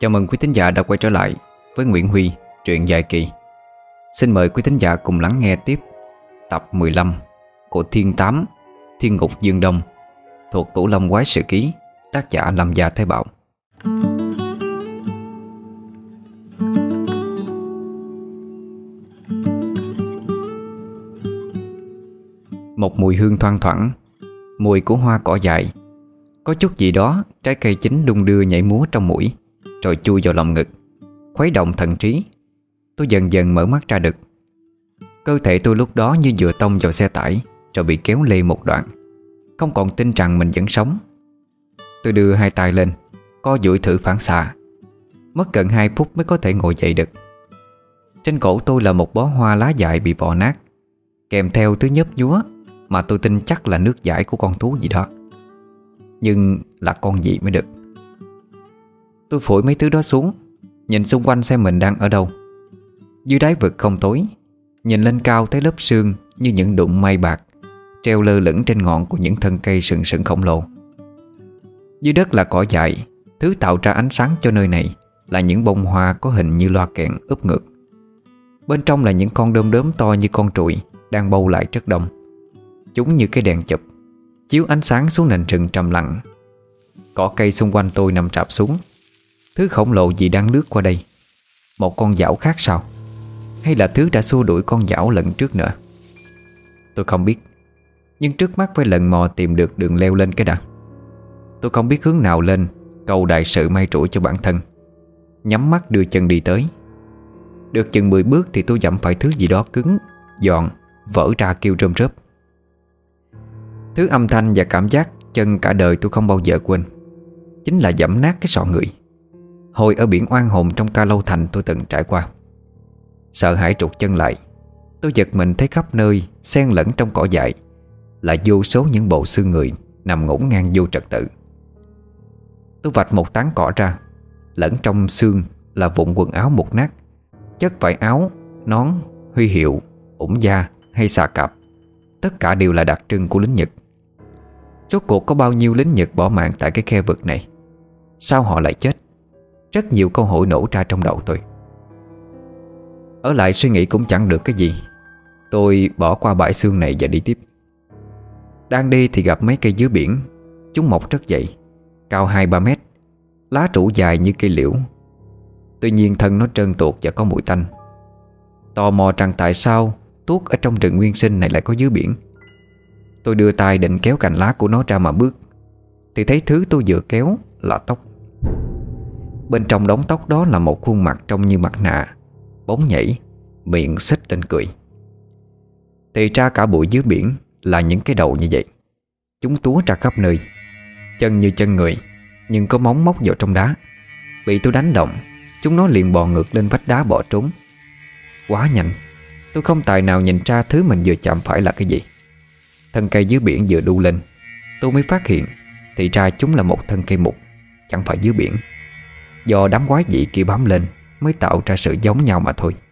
Chào mừng quý thính giả đã quay trở lại với Nguyễn Huy, truyện dài kỳ. Xin mời quý thính giả cùng lắng nghe tiếp tập 15 của Thiên Tám, Thiên Ngục Dương Đông, thuộc Cửu Long Quái Sự Ký, tác giả Lâm Gia Thái Bảo. Một mùi hương thoang thoảng, mùi của hoa cỏ dại. Có chút gì đó trái cây chín đung đưa nhảy múa trong mũi, rồi chui vào lòng ngực, khuấy động thần trí. Tôi dần dần mở mắt ra được. Cơ thể tôi lúc đó như vừa tông vào xe tải, rồi bị kéo lê một đoạn, không còn tin rằng mình vẫn sống. Tôi đưa hai tay lên, co duỗi thử phản xạ. Mất gần 2 phút mới có thể ngồi dậy được. Trên cổ tôi là một bó hoa lá dại bị vò nát, kèm theo thứ nhấp nhúa mà tôi tin chắc là nước dãi của con thú gì đó. Nhưng là con gì mới được. Tôi phủi mấy thứ đó xuống, nhìn xung quanh xem mình đang ở đâu. Dưới đáy vực không tối, nhìn lên cao thấy lớp sương như những đụng mây bạc treo lơ lửng trên ngọn của những thân cây sừng sững khổng lồ. Dưới đất là cỏ dại. Thứ tạo ra ánh sáng cho nơi này là những bông hoa có hình như loa kèn úp ngược. Bên trong là những con đom đóm to như con trụi đang bâu lại rất đông. Chúng như cái đèn chụp, chiếu ánh sáng xuống nền rừng trầm lặng. Cỏ cây xung quanh tôi nằm rạp xuống. Thứ khổng lồ gì đang lướt qua đây? Một con dảo khác sao? Hay là thứ đã xua đuổi con dảo lần trước nữa? Tôi không biết. Nhưng trước mắt phải lần mò tìm được đường leo lên cái đã. Tôi không biết hướng nào lên, cầu đại sự may rủi cho bản thân. Nhắm mắt đưa chân đi tới. Được chừng 10 bước thì tôi dẫm phải thứ gì đó cứng, giòn, vỡ ra kêu rơm rớp. Thứ âm thanh và cảm giác chân cả đời tôi không bao giờ quên, chính là dẫm nát cái sọ người. Hồi ở biển oan hồn trong Ca Lâu Thành tôi từng trải qua. Sợ hãi trụt chân lại. Tôi giật mình thấy khắp nơi xen lẫn trong cỏ dại là vô số những bộ xương người nằm ngổn ngang vô trật tự. Tôi vạch một tán cỏ ra. Lẫn trong xương là vụn quần áo mục nát, chất vải áo, nón, huy hiệu, ủng da hay xà cạp. Tất cả đều là đặc trưng của lính Nhật. Rốt cuộc có bao nhiêu lính Nhật bỏ mạng tại cái khe vực này? Sao họ lại chết? Rất nhiều câu hỏi nổ ra trong đầu tôi. Ở lại suy nghĩ cũng chẳng được cái gì. Tôi bỏ qua bãi xương này và đi tiếp. Đang đi thì gặp mấy cây dứa biển. Chúng mọc rất dậy, cao 2-3 mét, lá trũ dài như cây liễu. Tuy nhiên thân nó trơn tuột và có mùi tanh. Tò mò rằng tại sao tuốt ở trong rừng nguyên sinh này lại có dứa biển. Tôi đưa tay định kéo cành lá của nó ra mà bước, thì thấy thứ tôi vừa kéo là tóc. Bên trong đống tóc đó là một khuôn mặt trông như mặt nạ, bóng nhảy, miệng xích lên cười. Thì ra cả bụi dứa biển là những cái đầu như vậy. Chúng túa ra khắp nơi. Chân như chân người, nhưng có móng móc vào trong đá. Bị tôi đánh động, chúng nó liền bò ngược lên vách đá bỏ trốn. Quá nhanh, tôi không tài nào nhìn ra thứ mình vừa chạm phải là cái gì. Thân cây dứa biển vừa đu lên, tôi mới phát hiện thì ra chúng là một thân cây mục, chẳng phải dứa biển. Do đám quái dị kia bám lên mới tạo ra sự giống nhau mà thôi.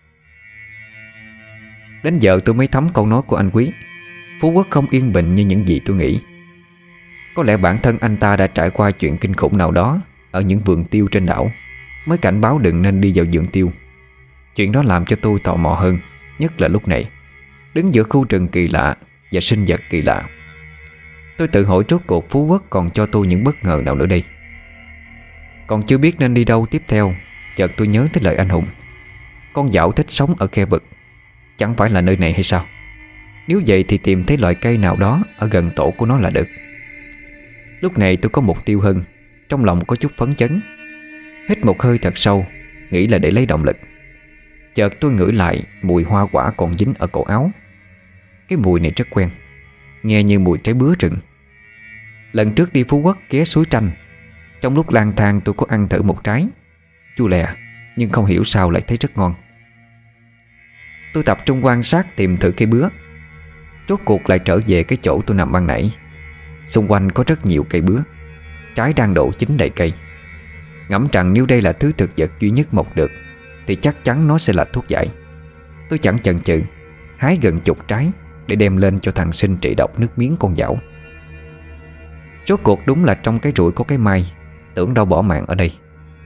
Đến giờ tôi mới thấm câu nói của anh Quý. Phú Quốc không yên bình như những gì tôi nghĩ. Có lẽ bản thân anh ta đã trải qua chuyện kinh khủng nào đó ở những vườn tiêu trên đảo, mới cảnh báo đừng nên đi vào vườn tiêu. Chuyện đó làm cho tôi tò mò hơn, nhất là lúc này, đứng giữa khu rừng kỳ lạ và sinh vật kỳ lạ. Tôi tự hỏi rốt cuộc Phú Quốc còn cho tôi những bất ngờ nào nữa đây. Còn chưa biết nên đi đâu tiếp theo, chợt tôi nhớ tới lời anh Hùng. Con dạo thích sống ở khe vực, chẳng phải là nơi này hay sao? Nếu vậy thì tìm thấy loại cây nào đó ở gần tổ của nó là được. Lúc này tôi có mục tiêu hơn, trong lòng có chút phấn chấn. Hít một hơi thật sâu, nghĩ là để lấy động lực. Chợt tôi ngửi lại mùi hoa quả còn dính ở cổ áo. Cái mùi này rất quen, nghe như mùi trái bứa rừng. Lần trước đi Phú Quốc ghé suối Tranh, trong lúc lang thang tôi có ăn thử một trái, chua lè, nhưng không hiểu sao lại thấy rất ngon. Tôi tập trung quan sát tìm thử cây bứa. Rốt cuộc lại trở về cái chỗ tôi nằm ban nãy. Xung quanh có rất nhiều cây bứa, trái đang đổ chín đầy cây. Ngẫm rằng nếu đây là thứ thực vật duy nhất mọc được thì chắc chắn nó sẽ là thuốc giải. Tôi chẳng chần chừ, hái gần chục trái để đem lên cho thằng Sinh trị độc nước miếng con dảo. Rốt cuộc đúng là trong cái rụi có cái mai, tưởng đâu bỏ mạng ở đây.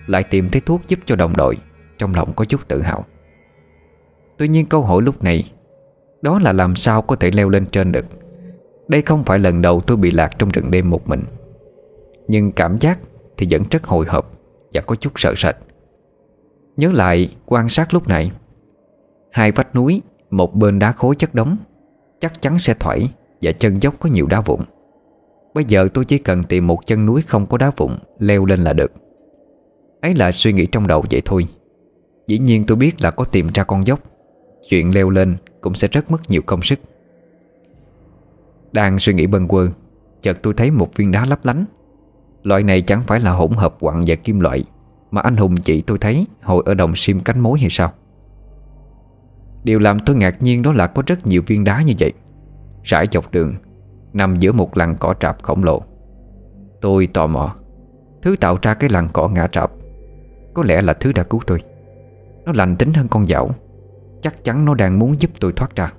lại tìm thấy thuốc giúp cho đồng đội, trong lòng có chút tự hào. Tuy nhiên câu hỏi lúc này đó là làm sao có thể leo lên trên được. Đây không phải lần đầu tôi bị lạc trong rừng đêm một mình, nhưng cảm giác thì vẫn rất hồi hộp và có chút sợ sệt. Nhớ lại quan sát lúc nãy, hai vách núi, một bên đá khối chất đống, chắc chắn sẽ thoải, và chân dốc có nhiều đá vụn. Bây giờ tôi chỉ cần tìm một chân núi không có đá vụn leo lên là được. Ấy là suy nghĩ trong đầu vậy thôi. Dĩ nhiên tôi biết là có tìm ra con dốc, chuyện leo lên cũng sẽ rất mất nhiều công sức. Đang suy nghĩ bâng quơ, chợt tôi thấy một viên đá lấp lánh. Loại này chẳng phải là hỗn hợp quặng và kim loại mà anh Hùng chỉ tôi thấy hồi ở đồng sim cánh mối hay sao? Điều làm tôi ngạc nhiên đó là có rất nhiều viên đá như vậy, rải dọc đường, nằm giữa một lằn cỏ trạp khổng lồ. Tôi tò mò, thứ tạo ra cái lằn cỏ ngã trạp có lẽ là thứ đã cứu tôi. Nó lành tính hơn con dảo, chắc chắn nó đang muốn giúp tôi thoát ra.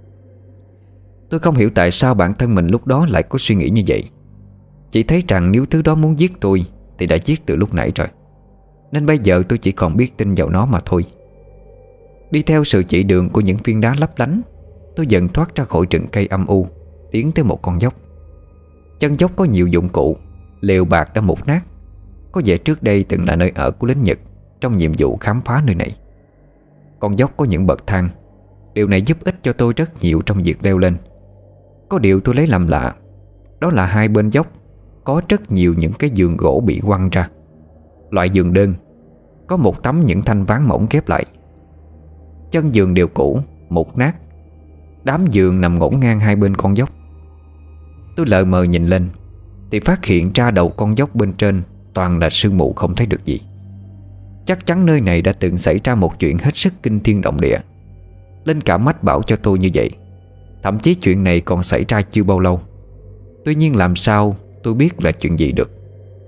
Tôi không hiểu tại sao bản thân mình lúc đó lại có suy nghĩ như vậy. Chỉ thấy rằng nếu thứ đó muốn giết tôi thì đã giết từ lúc nãy rồi, nên bây giờ tôi chỉ còn biết tin vào nó mà thôi. Đi theo sự chỉ đường của những viên đá lấp lánh, tôi dần thoát ra khỏi rừng cây âm u, tiến tới một con dốc. Chân dốc có nhiều dụng cụ, lều bạt đã mục nát, có vẻ trước đây từng là nơi ở của lính Nhật trong nhiệm vụ khám phá nơi này. Con dốc có những bậc thang, điều này giúp ích cho tôi rất nhiều trong việc leo lên. Có điều tôi lấy làm lạ, đó là hai bên dốc có rất nhiều những cái giường gỗ bị quăng ra. Loại giường đơn, có một tấm những thanh ván mỏng ghép lại. Chân giường đều cũ, mục nát. Đám giường nằm ngổn ngang hai bên con dốc. Tôi lờ mờ nhìn lên thì phát hiện ra đầu con dốc bên trên toàn là sương mù không thấy được gì. Chắc chắn nơi này đã từng xảy ra một chuyện hết sức kinh thiên động địa. Linh cảm mách bảo cho tôi như vậy. Thậm chí chuyện này còn xảy ra chưa bao lâu. Tuy nhiên làm sao tôi biết là chuyện gì được.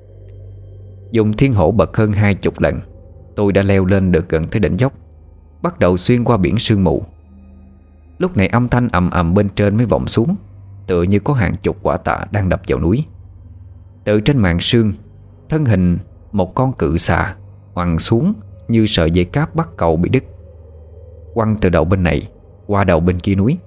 Dùng thiên hổ bật hơn 20 lần, tôi đã leo lên được gần tới đỉnh dốc, bắt đầu xuyên qua biển sương mù. Lúc này âm thanh ầm ầm bên trên mới vọng xuống, tựa như có hàng chục quả tạ đang đập vào núi. Từ trên màn sương, thân hình một con cự xà quằn xuống như sợi dây cáp bắt cầu bị đứt, quăng từ đầu bên này qua đầu bên kia núi.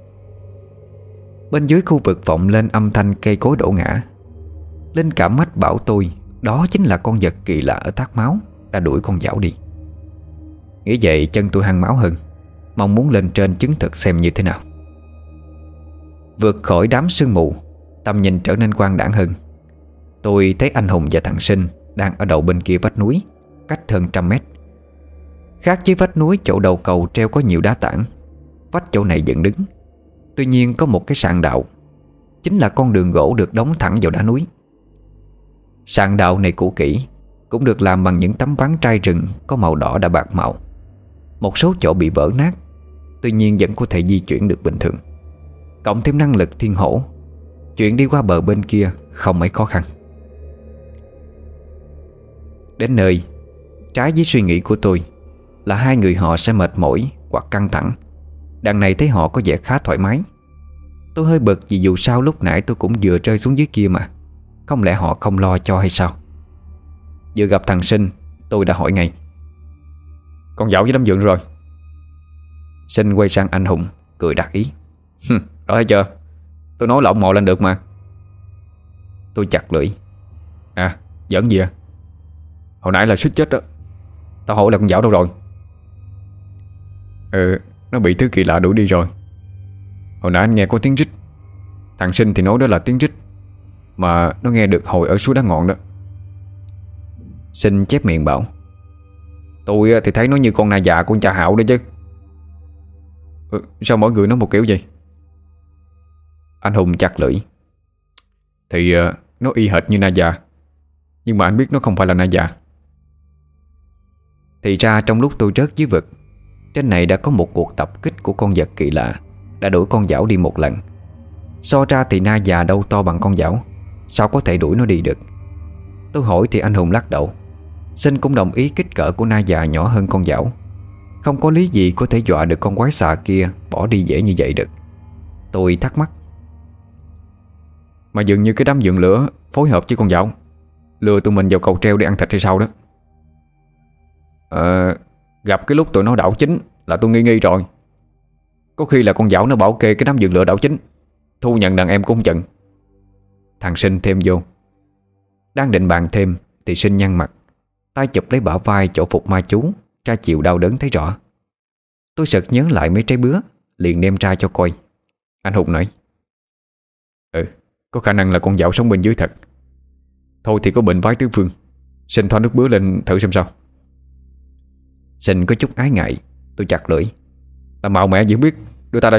Bên dưới khu vực vọng lên âm thanh cây cối đổ ngã. Linh cảm mách bảo tôi đó chính là con vật kỳ lạ ở thác máu đã đuổi con dảo đi. Nghĩ vậy chân tôi hăng máu hơn, mong muốn lên trên chứng thực xem như thế nào. Vượt khỏi đám sương mù, tầm nhìn trở nên quang đãng hơn. Tôi thấy anh Hùng và thằng Sinh đang ở đầu bên kia vách núi, cách hơn 100 mét. Khác với vách núi chỗ đầu cầu treo có nhiều đá tảng, vách chỗ này dựng đứng. Tuy nhiên có một cái sàn đạo, chính là con đường gỗ được đóng thẳng vào đá núi. Sàn đạo này cũ kỹ, cũng được làm bằng những tấm ván trai rừng có màu đỏ đã bạc màu. Một số chỗ bị vỡ nát, tuy nhiên vẫn có thể di chuyển được bình thường. Cộng thêm năng lực thiên hổ, chuyện đi qua bờ bên kia không mấy khó khăn. Đến nơi, trái với suy nghĩ của tôi là hai người họ sẽ mệt mỏi hoặc căng thẳng. Đằng này thấy họ có vẻ khá thoải mái. Tôi hơi bực vì dù sao lúc nãy tôi cũng vừa rơi xuống dưới kia mà. Không lẽ họ không lo cho hay sao? Vừa gặp thằng Sinh, tôi đã hỏi ngay: "Con dạo với đám dượng rồi?" Sinh quay sang anh Hùng, cười đắc ý: "Đó thấy chưa, tôi nói là ông mò lên được mà." Tôi chặt lưỡi: "À, giỡn gì à? Hồi nãy là suýt chết đó. Tao hỏi là con dạo đâu rồi?" Nó bị thứ kỳ lạ đuổi đi rồi. Hồi nãy anh nghe có tiếng rít. Thằng Sinh thì nói đó là tiếng rít mà nó nghe được hồi ở suối đá ngọn đó." Sinh chép miệng bảo: "Tôi thì thấy nó như con nà già của cha Hạo đó chứ." Sao mỗi người nói một kiểu vậy?" Anh Hùng chặt lưỡi: "Thì nó y hệt như na già, nhưng mà anh biết nó không phải là na già." Thì ra trong lúc tôi rớt dưới vực, trên này đã có một cuộc tập kích của con vật kỳ lạ đã đuổi con dảo đi một lần. So ra thì na già đâu to bằng con dảo, sao có thể đuổi nó đi được? Tôi hỏi thì anh Hùng lắc đầu. Sinh cũng đồng ý kích cỡ của na già nhỏ hơn con dảo. Không có lý gì có thể dọa được con quái xà kia bỏ đi dễ như vậy được. Tôi thắc mắc: "Mà dường như cái đám dượng lửa phối hợp với con dảo lừa tụi mình vào cầu treo để ăn thịt hay sao đó?" Gặp cái lúc tụi nó đảo chính là tôi nghi nghi rồi. Có khi là con dảo nó bảo kê cái đám dược lửa đảo chính, thu nhận đàn em cũng không chừng. Thằng Sinh thêm vô. Đang định bàn thêm thì Sinh nhăn mặt, tay chụp lấy bả vai chỗ phục ma chú, tra chịu đau đớn thấy rõ. Tôi sực nhớ lại mấy trái bứa, liền đem ra cho coi. Anh Hùng nói: Có khả năng là con dảo sống bên dưới thật. Thôi thì có bệnh vái tứ phương, Sinh thoa nước bứa lên thử xem sao. Sinh có chút ái ngại. Tôi chặt lưỡi: Là mạo mẹ gì không biết, đưa ta đây.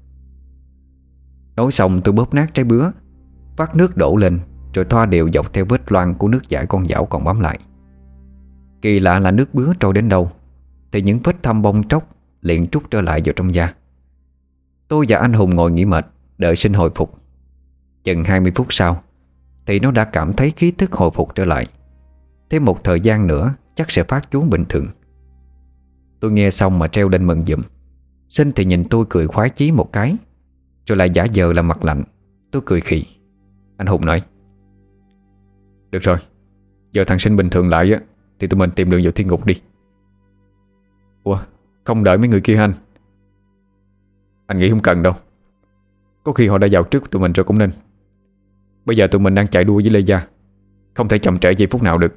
Nói xong tôi bóp nát trái bứa, vắt nước đổ lên, rồi thoa đều dọc theo vết loang của nước dãi con dảo còn bám lại. Kỳ lạ là nước bứa trôi đến đâu thì những vết thâm bong tróc liền trút trở lại vào trong da. Tôi và anh Hùng ngồi nghỉ mệt, đợi Sinh hồi phục. Chừng 20 phút sau thì nó đã cảm thấy khí thức hồi phục trở lại. Thêm một thời gian nữa chắc sẽ phát chú bình thường. Tôi nghe xong mà treo lên mừng giùm. Sinh thì nhìn tôi cười khoái chí một cái, rồi lại giả vờ làm mặt lạnh. Tôi cười khì. Anh Hùng nói: Được rồi, giờ thằng Sinh bình thường lại á thì tụi mình tìm đường vào thiên ngục đi. Ủa, không đợi mấy người kia anh? Anh nghĩ không cần đâu. Có khi họ đã vào trước tụi mình rồi cũng nên. Bây giờ tụi mình đang chạy đua với Lê Gia, không thể chậm trễ giây phút nào được.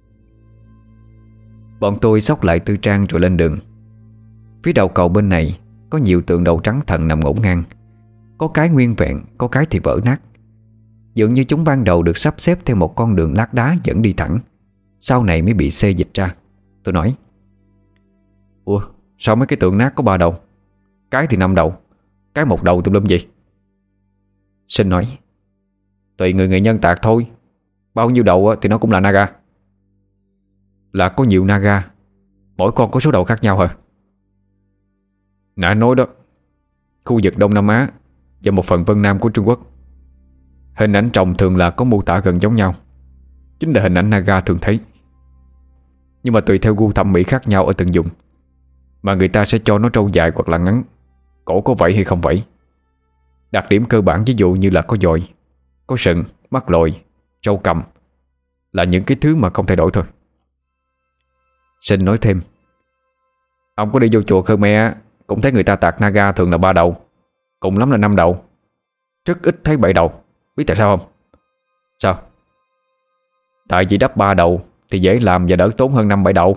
Bọn tôi xốc lại tư trang rồi lên đường. Phía đầu cầu bên này có nhiều tượng đầu trắng thần nằm ngổn ngang. Có cái nguyên vẹn, có cái thì vỡ nát. Dường như chúng ban đầu được sắp xếp theo một con đường lát đá dẫn đi thẳng, sau này mới bị xê dịch ra. Tôi nói: Ủa, sao mấy cái tượng nát có 3 đầu? Cái thì 5 đầu, cái 1 đầu tùm lum gì? Sinh nói: Tùy người nghệ nhân tạc thôi. Bao nhiêu đầu thì nó cũng là Naga. Là có nhiều Naga, mỗi con có số đầu khác nhau hả? Nãy nói đó, khu vực Đông Nam Á và một phần Vân Nam của Trung Quốc, hình ảnh trồng thường là có mô tả gần giống nhau, chính là hình ảnh Naga thường thấy. Nhưng mà tùy theo gu thẩm mỹ khác nhau ở từng vùng mà người ta sẽ cho nó trâu dài hoặc là ngắn, cổ có vảy hay không vảy. Đặc điểm cơ bản ví dụ như là có dòi, có sừng, mắt lồi, râu cầm là những cái thứ mà không thay đổi thôi. Sinh nói thêm: Ông có đi vô chùa Khmer cũng thấy người ta tạc Naga thường là 3 đầu, cùng lắm là 5 đầu, rất ít thấy 7 đầu. Biết tại sao không? Sao? Tại vì đắp 3 đầu thì dễ làm và đỡ tốn hơn 5-7 đầu.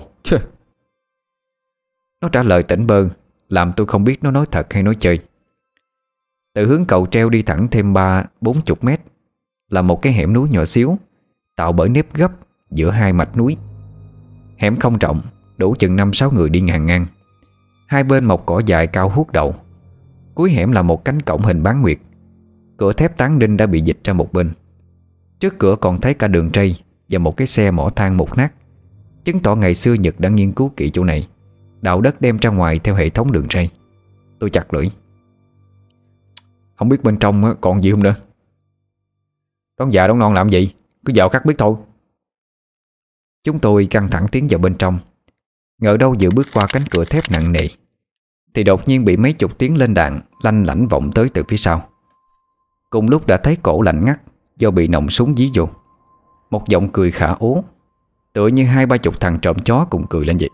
Nó trả lời tỉnh bơ, làm tôi không biết nó nói thật hay nói chơi. Từ hướng cầu treo đi thẳng thêm 30-40 mét là một cái hẻm núi nhỏ xíu, tạo bởi nếp gấp giữa hai mạch núi. Hẻm không rộng, đủ chừng 5-6 người đi ngàn ngang. Hai bên mọc cỏ dài cao hút đầu. Cuối hẻm là một cánh cổng hình bán nguyệt. Cửa thép tán đinh đã bị dịch ra một bên. Trước cửa còn thấy cả đường ray và một cái xe mỏ than mục nát, chứng tỏ ngày xưa Nhật đã nghiên cứu kỹ chỗ này, đào đất đem ra ngoài theo hệ thống đường ray. Tôi chặt lưỡi: Không biết bên trong còn gì không nữa. Đón già đón non làm gì, cứ vào khắc biết thôi. Chúng tôi căng thẳng tiến vào bên trong. Ngờ đâu vừa bước qua cánh cửa thép nặng nề thì đột nhiên bị mấy chục tiếng lên đạn lanh lảnh vọng tới từ phía sau. Cùng lúc đã thấy cổ lạnh ngắt do bị nòng súng dí vô. Một giọng cười khả ố, tựa như 20-30 thằng trộm chó cùng cười lên vậy.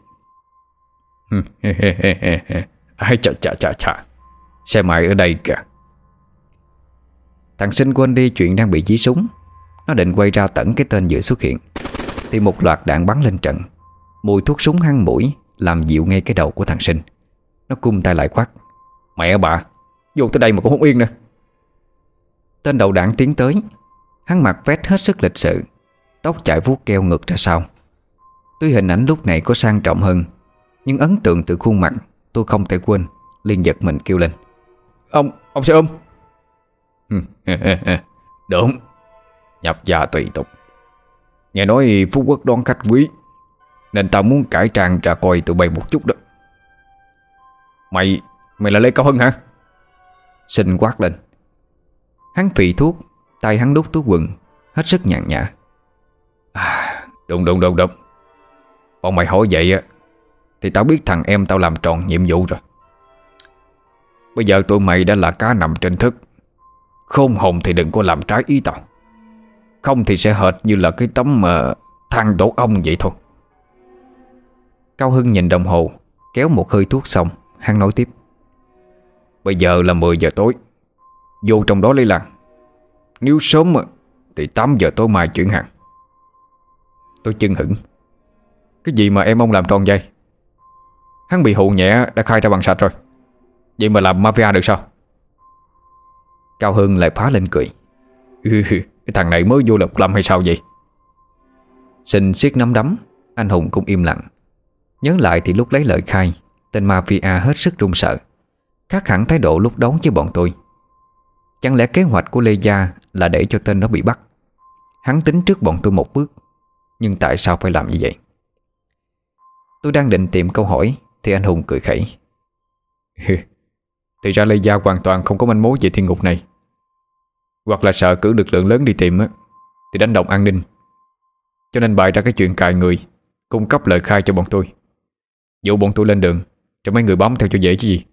Ai chà, xe mày ở đây kìa. Thằng Sinh quên đi chuyện đang bị dí súng. Nó định quay ra tẩn cái tên vừa xuất hiện thì một loạt đạn bắn lên trận. Mùi thuốc súng hăng mũi làm dịu ngay cái đầu của thằng Sinh. Nó cung tay lại quát: Mẹ bà, vô tới đây mà cũng không yên nè. Tên đầu đạn tiến tới. Hắn mặc vest hết sức lịch sự, tóc chải vuốt keo ngược ra sau. Tuy hình ảnh lúc này có sang trọng hơn, nhưng ấn tượng từ khuôn mặt tôi không thể quên. Liền giật mình kêu lên: Ông xe ôm. Đúng, nhập gia tùy tục. Nghe nói Phú Quốc đón khách quý, nên tao muốn cải trang ra coi tụi bay một chút đó. Mày là Lê Cao Hân hả? Sinh quát lên. Hắn phì thuốc, tay hắn đút túi quần, hết sức nhàn nhã. Đúng. Bọn mày hỏi vậy á thì tao biết thằng em tao làm tròn nhiệm vụ rồi. Bây giờ tụi mày đã là cá nằm trên thức. Khôn hồn thì đừng có làm trái ý tao, không thì sẽ hệt như là cái tấm than đổ ong vậy thôi. Cao Hưng nhìn đồng hồ, kéo một hơi thuốc xong, hắn nói tiếp: Bây giờ là 10 giờ tối, vô trong đó lấy lăng. Nếu sớm thì 8 giờ tối mai chuyển hàng. Tôi chưng hửng: Cái gì mà em ông làm tròn vậy? Hắn bị hụ nhẹ đã khai ra bằng sạch rồi, vậy mà làm mafia được sao? Cao Hưng lại phá lên cười: Cái thằng này mới vô Lục Lâm hay sao vậy? Sinh siết nắm đấm. Anh Hùng cũng im lặng. Nhớ lại thì lúc lấy lời khai, tên mafia hết sức run sợ, khác hẳn thái độ lúc đón với bọn tôi. Chẳng lẽ kế hoạch của Lê Gia là để cho tên nó bị bắt? Hắn tính trước bọn tôi một bước, nhưng tại sao phải làm như vậy? Tôi đang định tìm câu hỏi thì anh Hùng cười khẩy: Thì ra Lê Gia hoàn toàn không có manh mối về thiên ngục này, hoặc là sợ cử lực lượng lớn đi tìm thì đánh động an ninh, cho nên bày ra cái chuyện cài người, cung cấp lời khai cho bọn tôi, dụ bọn tôi lên đường, cho mấy người bám theo cho dễ chứ gì.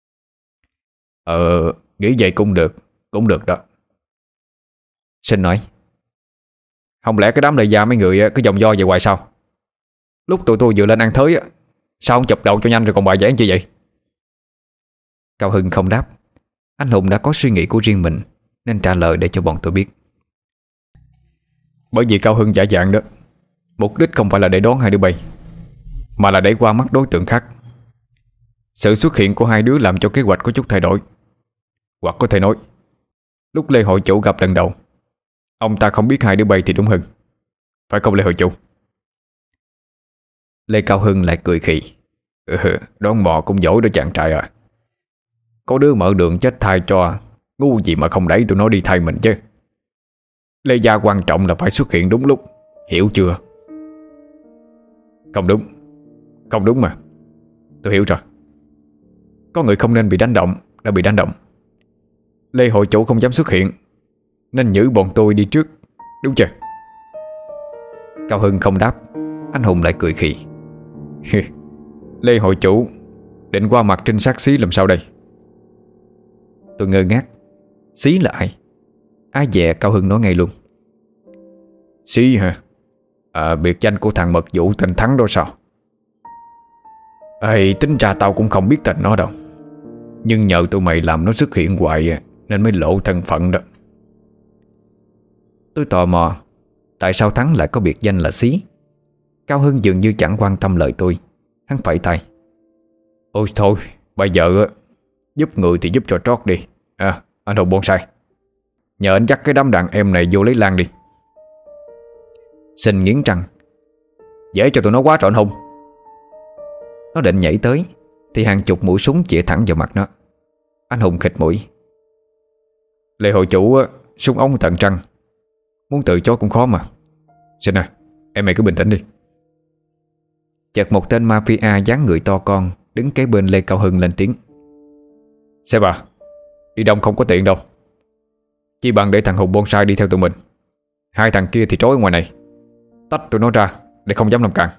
Nghĩ vậy cũng được đó. Sinh nói: Không lẽ cái đám Lê Gia mấy người cứ vòng vo về hoài sao? Lúc tụi tôi vừa lên ăn thới sao không chụp đầu cho nhanh rồi còn bài vẽ chi vậy? Cao Hưng không đáp. Anh Hùng đã có suy nghĩ của riêng mình, nên trả lời để cho bọn tôi biết. Bởi vì Cao Hưng giả dạng đó, mục đích không phải là để đón hai đứa bay, mà là để qua mắt đối tượng khác. Sự xuất hiện của hai đứa làm cho kế hoạch có chút thay đổi. Hoặc có thể nói, lúc Lê hội chủ gặp lần đầu, ông ta không biết hai đứa bay thì đúng hơn. Phải không Lê hội chủ? Lê Cao Hưng lại cười khì: Đoán mò cũng giỏi đó chàng trai à. Có đứa mở đường chết thay cho, ngu gì mà không đẩy tụi nó đi thay mình chứ. Lê Gia quan trọng là phải xuất hiện đúng lúc, hiểu chưa? Không đúng mà. Tôi hiểu rồi. Có người không nên bị đánh động đã bị đánh động. Lê hội chủ không dám xuất hiện, nên nhử bọn tôi đi trước, đúng chưa? Cao Hưng không đáp. Anh Hùng lại cười khì: Lê hội chủ định qua mặt trinh sát Xí làm sao đây? Tôi ngơ ngác. Xí là ai? Ai dè Cao Hưng nói ngay luôn: Xí hả? Biệt danh của thằng mật vụ tên Thắng đó sao? Tính ra tao cũng không biết tên nó đâu, nhưng nhờ tụi mày làm nó xuất hiện hoài nên mới lộ thân phận đó. Tôi tò mò tại sao Thắng lại có biệt danh là Xí. Cao Hưng dường như chẳng quan tâm lời tôi. Hắn phẩy tay: Ôi thôi, bây giờ giúp người thì giúp cho trót đi. Anh Hùng Bonsai, nhờ anh dắt cái đám đàn em này vô lấy lan đi. Sinh nghiến răng: Dễ cho tụi nó quá trọn Hùng. Nó định nhảy tới thì hàng chục mũi súng chĩa thẳng vào mặt nó. Anh Hùng khịt mũi: Lê hội chủ súng ống tận trăng, muốn từ chối cũng khó mà. Sinh à, em mày cứ bình tĩnh đi. Chợt một tên mafia dáng người to con đứng kế bên Lê Cao Hưng lên tiếng: Xe bà, đi đông không có tiện đâu, chỉ bằng để thằng Hùng Bonsai đi theo tụi mình. Hai thằng kia thì trối ở ngoài này, tách tụi nó ra để không dám làm càn.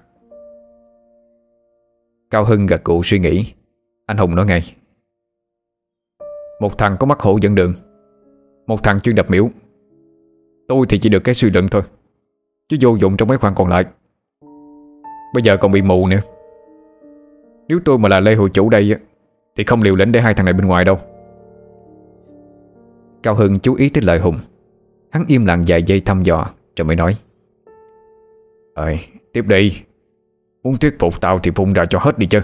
Cao Hưng gật gù suy nghĩ. Anh Hùng nói ngay: Một thằng có mắt hộ dẫn đường, một thằng chuyên đập miễu. Tôi thì chỉ được cái suy luận thôi, chứ vô dụng trong mấy khoản còn lại. Bây giờ còn bị mù nữa. Nếu tôi mà là Lê hội chủ đây thì không liều lĩnh để hai thằng này bên ngoài đâu. Cao Hưng chú ý tới lời Hùng. Hắn im lặng vài giây thăm dò rồi mới nói: Tiếp đi. Muốn thuyết phục tao thì phun ra cho hết đi chứ.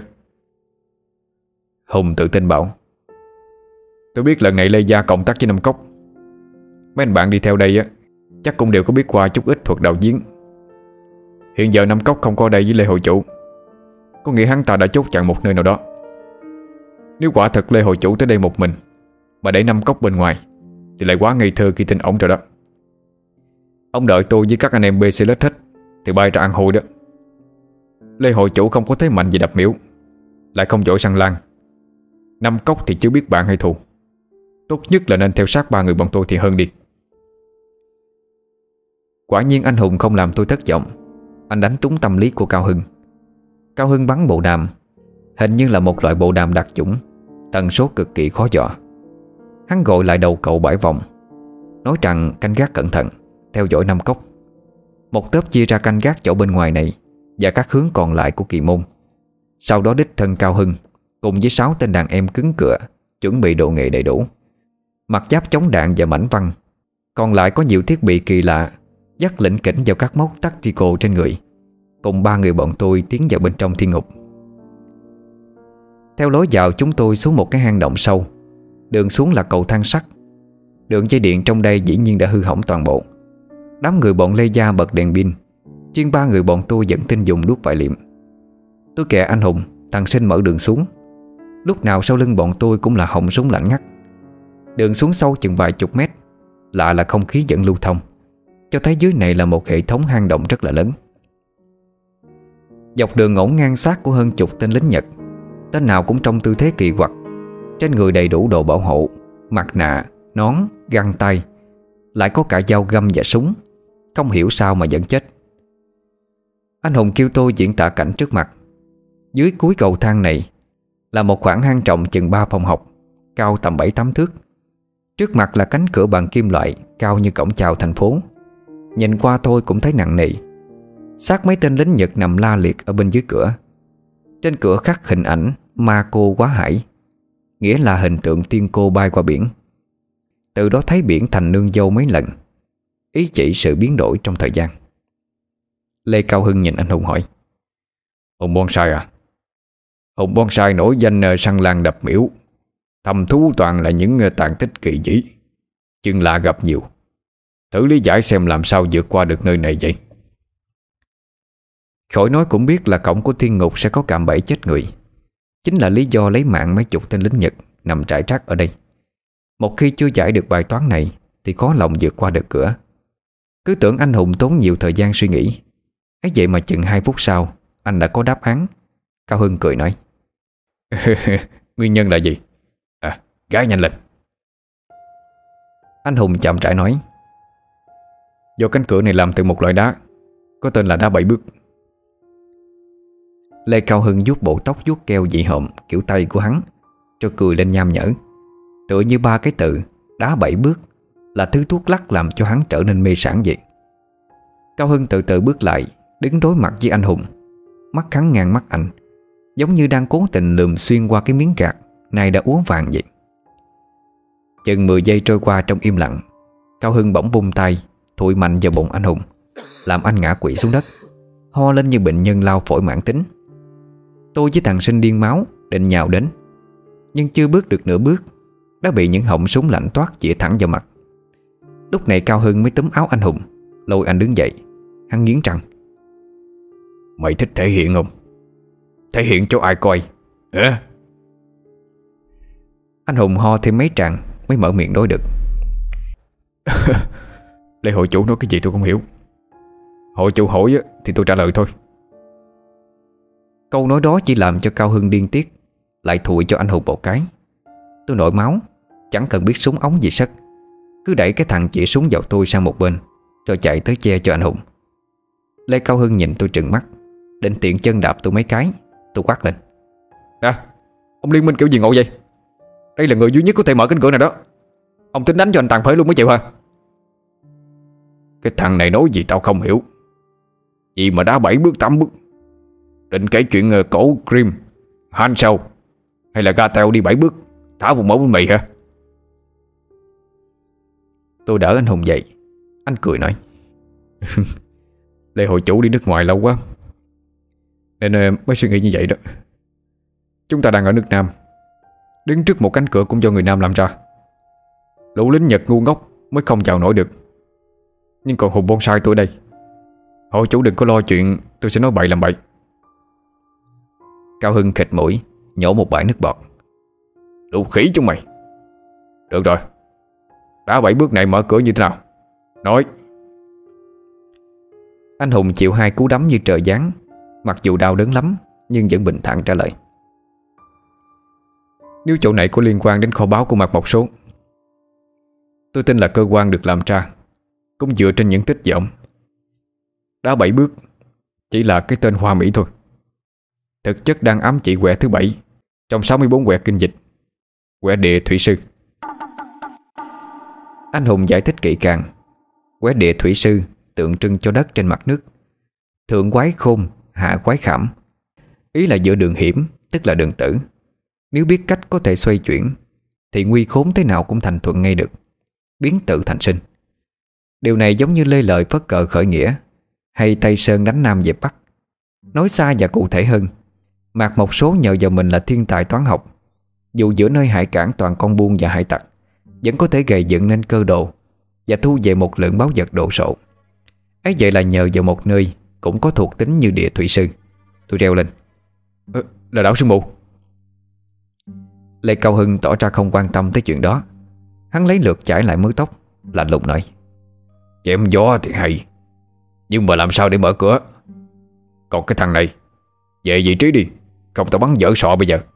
Hùng tự tin bảo: Tôi biết lần này Lê Gia cộng tác với Năm Cốc. Mấy anh bạn đi theo đây chắc cũng đều có biết qua chút ít thuật đào giếng. Hiện giờ Năm Cốc không có ở đây với Lê hội chủ, có nghĩa hắn ta đã chốt chặn một nơi nào đó. Nếu quả thật Lê hội chủ tới đây một mình mà để Năm Cốc bên ngoài thì lại quá ngây thơ khi tin ổng rồi đó. Ông đợi tôi với các anh em BC lết hết thì bay ra ăn hôi đó. Lê hội chủ không có thế mạnh gì đập miễu, lại không giỏi săn lan. Năm Cốc thì chưa biết bạn hay thù, tốt nhất là nên theo sát ba người bọn tôi thì hơn đi. Quả nhiên anh Hùng không làm tôi thất vọng. Anh đánh trúng tâm lý của Cao Hưng. Cao Hưng bắn bộ đàm, hình như là một loại bộ đàm đặc chủng, tần số cực kỳ khó dò. Hắn gọi lại đầu cậu 7 vòng, nói rằng canh gác cẩn thận, theo dõi Năm Cốc. Một tớp chia ra canh gác chỗ bên ngoài này và các hướng còn lại của kỳ môn, Sau đó đích thân Cao Hưng cùng với 6 tên đàn em cứng cựa, chuẩn bị đồ nghề đầy đủ, mặc giáp chống đạn và mảnh văng. Còn lại có nhiều thiết bị kỳ lạ, dắt lỉnh kỉnh vào các mốc tactical trên người, cùng 3 người bọn tôi tiến vào bên trong thiên ngục. Theo lối vào, chúng tôi xuống một cái hang động sâu. Đường xuống là cầu thang sắt. Đường dây điện trong đây dĩ nhiên đã hư hỏng toàn bộ. Đám người bọn Lê Gia bật đèn pin, riêng 3 người bọn tôi vẫn tin dùng đuốc vải liệm. Tôi kệ anh Hùng, thằng Sinh mở đường xuống. Lúc nào sau lưng bọn tôi cũng là họng súng lạnh ngắt. Đường xuống sâu chừng vài chục mét. Lạ là không khí vẫn lưu thông, cho thấy dưới này là một hệ thống hang động rất là lớn. Dọc đường ngổn ngang xác của hơn chục tên lính Nhật, tên nào cũng trong tư thế kỳ quặc. Trên người đầy đủ đồ bảo hộ, mặt nạ, nón, găng tay, lại có cả dao găm và súng. Không hiểu sao mà vẫn chết. Anh Hùng kêu tôi diễn tả cảnh trước mặt. Dưới cuối cầu thang này là một khoảng hang trọng chừng 3 phòng học, cao tầm 7-8 thước. Trước mặt là cánh cửa bằng kim loại cao như cổng chào thành phố. Nhìn qua tôi cũng thấy nặng nề. Xác mấy tên lính Nhật nằm la liệt ở bên dưới cửa. Trên cửa khắc hình ảnh ma cô quá hải, nghĩa là hình tượng tiên cô bay qua biển. Từ đó thấy biển thành nương dâu mấy lần, ý chỉ sự biến đổi trong thời gian. Lê Cao Hưng nhìn anh Hùng hỏi: Hùng Bonsai à? Hùng Bonsai nổi danh săn lan đập miễu, thăm thú toàn là những tàn tích kỳ dĩ, chừng lạ gặp nhiều. Thử lý giải xem làm sao vượt qua được nơi này vậy. Khỏi nói cũng biết là cổng của thiên ngục sẽ có cạm bẫy chết người. Chính là lý do lấy mạng mấy chục tên lính Nhật nằm trải trác ở đây. Một khi chưa giải được bài toán này thì khó lòng vượt qua được cửa. Cứ tưởng anh Hùng tốn nhiều thời gian suy nghĩ, ấy vậy mà chừng 2 phút sau anh đã có đáp án. Cao Hưng cười nói: Nguyên nhân là gì? Gái nhanh lên. Anh Hùng chậm rãi nói: Do cánh cửa này làm từ một loại đá có tên là đá 7 bước. Lê Cao Hưng vuốt bộ tóc vuốt keo dị hợm kiểu Tây của hắn, rồi cười lên nham nhở, tựa như 3 cái từ đá 7 bước là thứ thuốc lắc làm cho hắn trở nên mê sảng vậy. Cao Hưng từ từ bước lại, đứng đối mặt với anh Hùng. Mắt hắn ngang mắt anh, giống như đang cố tình lườm xuyên qua cái miếng gạt này đã uống vàng vậy. Chừng 10 giây trôi qua trong im lặng, Cao Hưng bỗng bung tay thụi mạnh vào bụng anh Hùng, làm anh ngã quỵ xuống đất, ho lên như bệnh nhân lao phổi mãn tính. Tôi với thằng Sinh điên máu định nhào đến, nhưng chưa bước được nửa bước đã bị những họng súng lạnh toát chĩa thẳng vào mặt. Lúc này Cao Hưng mới túm áo anh Hùng, lôi anh đứng dậy. Hắn nghiến răng: Mày thích thể hiện không? Thể hiện cho ai coi hả? Anh Hùng ho thêm mấy tràng mới mở miệng nói được: Lê hội chủ nói cái gì tôi không hiểu. Hội chủ hỏi thì tôi trả lời thôi. Câu nói đó chỉ làm cho Cao Hưng điên tiết, lại thụi cho anh Hùng một cái. Tôi nổi máu, chẳng cần biết súng ống gì sất, cứ đẩy cái thằng chĩa súng vào tôi sang một bên, rồi chạy tới che cho anh Hùng. Lê Cao Hưng nhìn tôi trừng mắt, định tiện chân đạp tôi mấy cái. Tôi quát lên: Ông liên minh kiểu gì ngộ vậy? Đây là người duy nhất có thể mở cánh cửa này đó. Ông tính đánh cho anh tàn phế luôn mới chịu hả? Cái thằng này nói gì tao không hiểu. Gì mà đá 7 bước 8 bước? Định kể chuyện cổ Grim, Han Sâu, hay là Gatel đi 7 bước thả một mẫu bánh mì hả? Tôi đỡ anh Hùng dậy. Anh cười nói: Lê hội chủ đi nước ngoài lâu quá nên mới suy nghĩ như vậy đó. Chúng ta đang ở nước Nam, đứng trước một cánh cửa cũng do người Nam làm ra. Lũ lính Nhật ngu ngốc mới không chào nổi được. Nhưng còn Hùng Bonsai tôi ở đây, hội chủ đừng có lo chuyện tôi sẽ nói bậy làm bậy. Cao Hưng khịt mũi, nhổ một bãi nước bọt: Đủ khỉ chúng mày. Được rồi, đá 7 bước này mở cửa như thế nào? Nói. Anh Hùng chịu 2 cú đấm như trời giáng, mặc dù đau đớn lắm nhưng vẫn bình thản trả lời: Nếu chỗ này có liên quan đến kho báu của Mạc Mộc Số, tôi tin là cơ quan được làm ra cũng dựa trên những tích về ông. Đá 7 bước chỉ là cái tên hoa mỹ thôi, thực chất đang ám chỉ quẻ thứ 7 trong 64 quẻ kinh dịch, quẻ địa thủy sư. Anh Hùng giải thích kỹ càng. Quẻ địa thủy sư tượng trưng cho đất trên mặt nước, thượng quái khôn, hạ quái khảm. Ý là giữa đường hiểm, tức là đường tử. Nếu biết cách có thể xoay chuyển thì nguy khốn thế nào cũng thành thuận ngay được, biến tử thành sinh. Điều này giống như lê lợi phất cờ khởi nghĩa, hay Tây Sơn đánh Nam dẹp Bắc. Nói xa và cụ thể hơn, Mạc Mộc Số nhờ vào mình là thiên tài toán học, dù giữa nơi hải cảng toàn con buôn và hải tặc, vẫn có thể gầy dựng nên cơ đồ và thu về một lượng báu vật đồ sộ. Ấy vậy là nhờ vào một nơi cũng có thuộc tính như địa thủy sư. Tôi reo lên: Là đảo Sương Mù. Lê Cao Hưng tỏ ra không quan tâm tới chuyện đó. Hắn lấy lượt chải lại mớ tóc, lạnh lùng nói: Chém gió thì hay, nhưng mà làm sao để mở cửa? Còn cái thằng này, về vị trí đi, không tao bắn dở sọ bây giờ.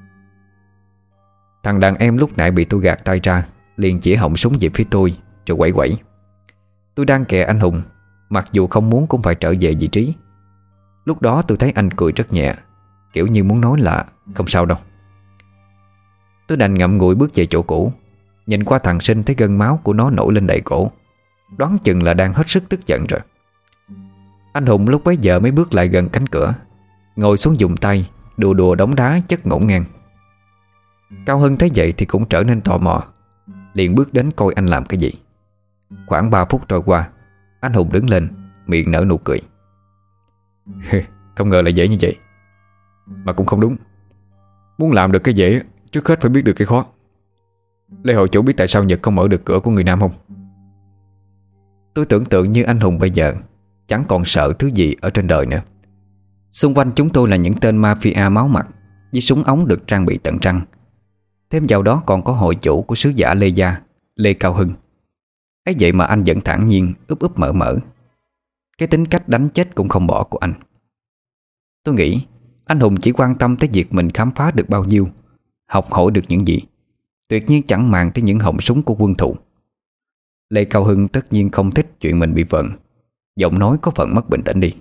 Thằng đàn em lúc nãy bị tôi gạt tay ra, liền chỉ họng súng về phía tôi rồi quẩy quẩy. Tôi đang kè anh Hùng, mặc dù không muốn cũng phải trở về vị trí. Lúc đó tôi thấy anh cười rất nhẹ, kiểu như muốn nói là không sao đâu. Tôi đành ngậm ngùi bước về chỗ cũ. Nhìn qua thằng Sinh thấy gân máu của nó nổi lên đầy cổ, đoán chừng là đang hết sức tức giận rồi. Anh Hùng lúc bấy giờ mới bước lại gần cánh cửa, ngồi xuống dùng tay đùa đùa đống đá chất ngổn ngang. Cao Hưng thấy vậy thì cũng trở nên tò mò, liền bước đến coi anh làm cái gì. Khoảng 3 phút trôi qua, anh Hùng đứng lên, miệng nở nụ cười. Không ngờ là dễ như vậy. Mà cũng không đúng. Muốn làm được cái dễ, trước hết phải biết được cái khó. Lê hội chủ biết tại sao Nhật không mở được cửa của người Nam không? Tôi tưởng tượng như anh Hùng bây giờ chẳng còn sợ thứ gì ở trên đời nữa. Xung quanh chúng tôi là những tên mafia máu mặt, với súng ống được trang bị tận răng. Thêm vào đó còn có hội chủ của sứ giả Lê Gia, Lê Cao Hưng. Ấy vậy mà anh vẫn thản nhiên úp úp mở mở. Cái tính cách đánh chết cũng không bỏ của anh. Tôi nghĩ anh Hùng chỉ quan tâm tới việc mình khám phá được bao nhiêu, học hỏi được những gì, tuyệt nhiên chẳng màng tới những họng súng của quân thù. Lê Cao Hưng tất nhiên không thích chuyện mình bị vợn, giọng nói có phần mất bình tĩnh đi.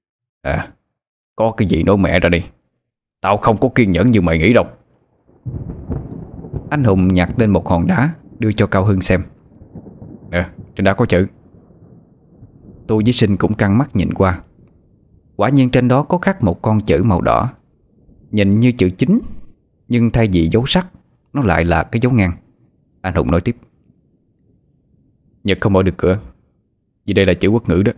Có cái gì nói mẹ ra đi. Tao không có kiên nhẫn như mày nghĩ đâu. Anh Hùng nhặt lên một hòn đá đưa cho Cao Hưng xem. Trên đó có chữ. Tôi với Sinh cũng căng mắt nhìn qua. Quả nhiên trên đó có khắc một con chữ màu đỏ, nhìn như chữ chính, nhưng thay vì dấu sắc, nó lại là cái dấu ngang. Anh Hùng nói tiếp: Nhật không mở được cửa vì đây là chữ quốc ngữ đó.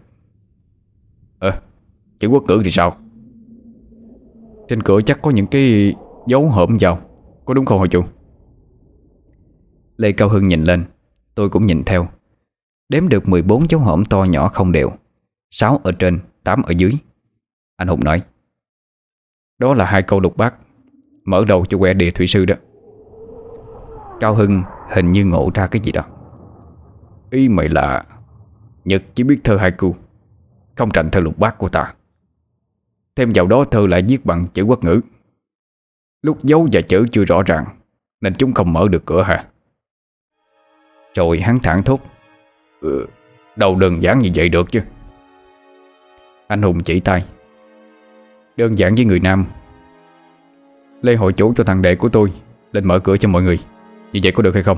Chữ quốc ngữ thì sao? Trên cửa chắc có những cái dấu hõm vào, có đúng không hội chủ? Lê Cao Hưng nhìn lên, tôi cũng nhìn theo. Đếm được 14 dấu hõm to nhỏ không đều, 6 ở trên, 8 ở dưới. Anh Hùng nói: Đó là 2 câu lục bát, mở đầu cho quẻ địa thủy sư đó. Cao Hưng hình như ngộ ra cái gì đó. Ý mày là Nhật chỉ biết thơ haiku, không rành thơ lục bát của ta. Thêm vào đó thơ lại viết bằng chữ quốc ngữ. Lúc dấu và chữ chưa rõ ràng nên chúng không mở được cửa hả? Rồi hắn thẳng thốt: Đâu đơn giản như vậy được chứ. Anh Hùng chỉ tay: Đơn giản với người Nam. Lê hội chủ cho thằng đệ của tôi lên mở cửa cho mọi người. Như vậy có được hay không?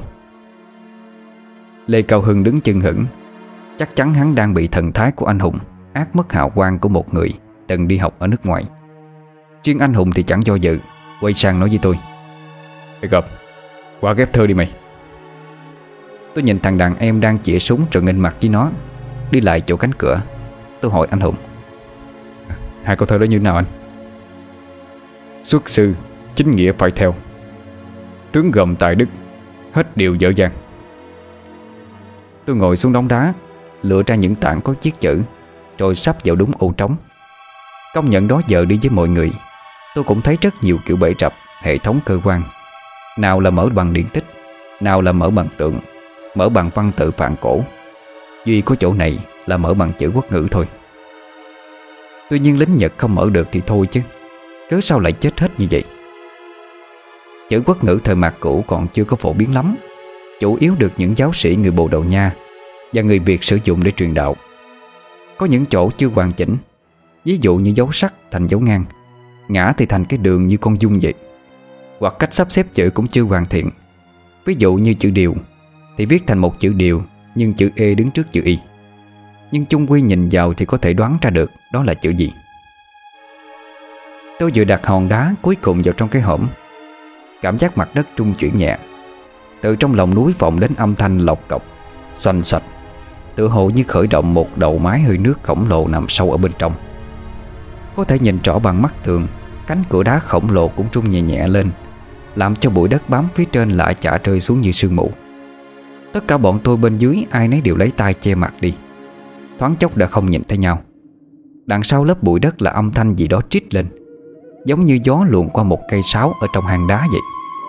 Lê Cao Hưng đứng chưng hững. Chắc chắn hắn đang bị thần thái của anh Hùng át mất hào quang của một người từng đi học ở nước ngoài. Riêng anh Hùng thì chẳng do dự, quay sang nói với tôi: Ê Gập, qua ghép thơ đi mày. Tôi nhìn thằng đàn em đang chĩa súng rồi nghênh mặt với nó, đi lại chỗ cánh cửa. Tôi hỏi anh Hùng: 2 câu thơ đó như thế nào anh? Xuất sư, chính nghĩa phải theo. Tướng gồm tài đức, hết điều dở dang. Tôi ngồi xuống đống đá, lựa ra những tảng có chiếc chữ, rồi sắp vào đúng ô trống. Công nhận đó giờ đi với mọi người, tôi cũng thấy rất nhiều kiểu bẫy rập, hệ thống cơ quan. Nào là mở bằng điện tích, nào là mở bằng tượng, mở bằng văn tự phạn cổ. Duy có chỗ này là mở bằng chữ quốc ngữ thôi. Tuy nhiên lính Nhật không mở được thì thôi chứ, cớ sao lại chết hết như vậy? Chữ quốc ngữ thời mạt cũ còn chưa có phổ biến lắm, chủ yếu được những giáo sĩ người Bồ Đào Nha và người Việt sử dụng để truyền đạo. Có những chỗ chưa hoàn chỉnh, ví dụ như dấu sắc thành dấu ngang, ngã thì thành cái đường như con dung vậy. Hoặc cách sắp xếp chữ cũng chưa hoàn thiện. Ví dụ như chữ điều thì viết thành một chữ điều, nhưng chữ E đứng trước chữ Y. Nhưng chung quy nhìn vào thì có thể đoán ra được đó là chữ gì. Tôi vừa đặt hòn đá cuối cùng vào trong cái hõm, cảm giác mặt đất trung chuyển nhẹ. Từ trong lòng núi vọng đến âm thanh lộc cọc, xoành xoạch, tựa hồ như khởi động một đầu mái hơi nước khổng lồ nằm sâu ở bên trong. Có thể nhìn rõ bằng mắt thường, cánh cửa đá khổng lồ cũng rung nhẹ nhẹ lên, làm cho bụi đất bám phía trên lả chả rơi xuống như sương mù. Tất cả bọn tôi bên dưới ai nấy đều lấy tay che mặt đi, thoáng chốc đã không nhìn thấy nhau. Đằng sau lớp bụi đất là âm thanh gì đó trít lên, giống như gió luồn qua một cây sáo ở trong hang đá vậy.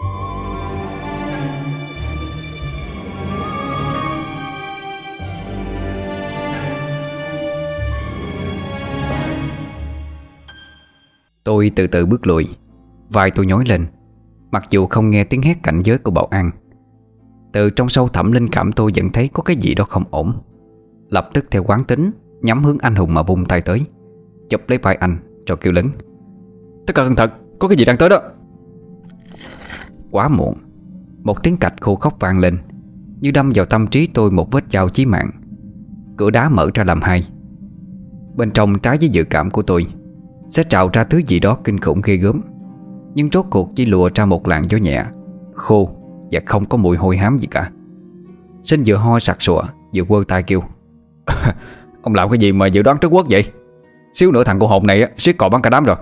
Tôi từ từ bước lùi, vai tôi nhói lên, mặc dù không nghe tiếng hét cảnh giới của bảo an. Từ trong sâu thẳm linh cảm tôi vẫn thấy có cái gì đó không ổn. Lập tức theo quán tính nhắm hướng anh Hùng mà vung tay tới, chụp lấy vai anh rồi kêu lớn: "Tất cả cẩn thận, có cái gì đang tới đó." Quá muộn. Một tiếng cạch khô khóc vang lên, như đâm vào tâm trí tôi một vết dao chí mạng. Cửa đá mở ra làm hai. Bên trong, trái với dự cảm của tôi, sẽ trào ra thứ gì đó kinh khủng ghê gớm, nhưng rốt cuộc chỉ lùa ra một làn gió nhẹ, khô và không có mùi hôi hám gì cả. Sinh vừa ho sặc sụa vừa quơ tay kêu: "Ông làm cái gì mà dự đoán trước quốc vậy? Xíu nữa thằng cô hồn này siết cò bắn cả đám rồi."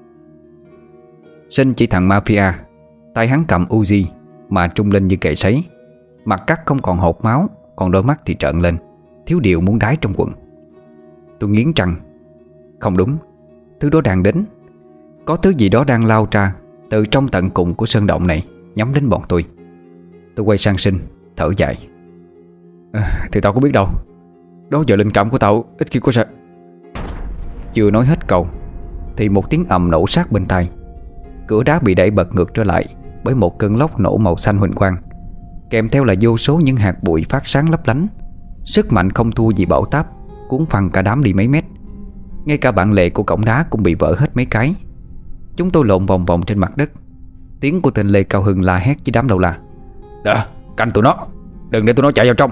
Sinh chỉ thằng mafia, tay hắn cầm Uzi mà trung lên như kệ sấy, mặt cắt không còn hột máu, còn đôi mắt thì trợn lên, thiếu điều muốn đái trong quần. Tôi nghiến răng. Không đúng, thứ đó đang đến. Có thứ gì đó đang lao ra từ trong tận cùng của sơn động này, nhắm đến bọn tôi. Tôi quay sang Sinh, thở dài: "Thì tao có biết đâu. Đó giờ linh cảm của tao ít khi có sợ." Chưa nói hết câu thì một tiếng ầm nổ sát bên tai. Cửa đá bị đẩy bật ngược trở lại bởi một cơn lốc nổ màu xanh huỳnh quang, kèm theo là vô số những hạt bụi phát sáng lấp lánh. Sức mạnh không thua gì bão táp, cuốn phăng cả đám đi mấy mét. Ngay cả bản lề của cổng đá cũng bị vỡ hết mấy cái. Chúng tôi lộn vòng vòng trên mặt đất. Tiếng của tên Lê Cao Hưng la hét với đám đầu là: "Đỡ, canh tụi nó, đừng để tụi nó chạy vào trong."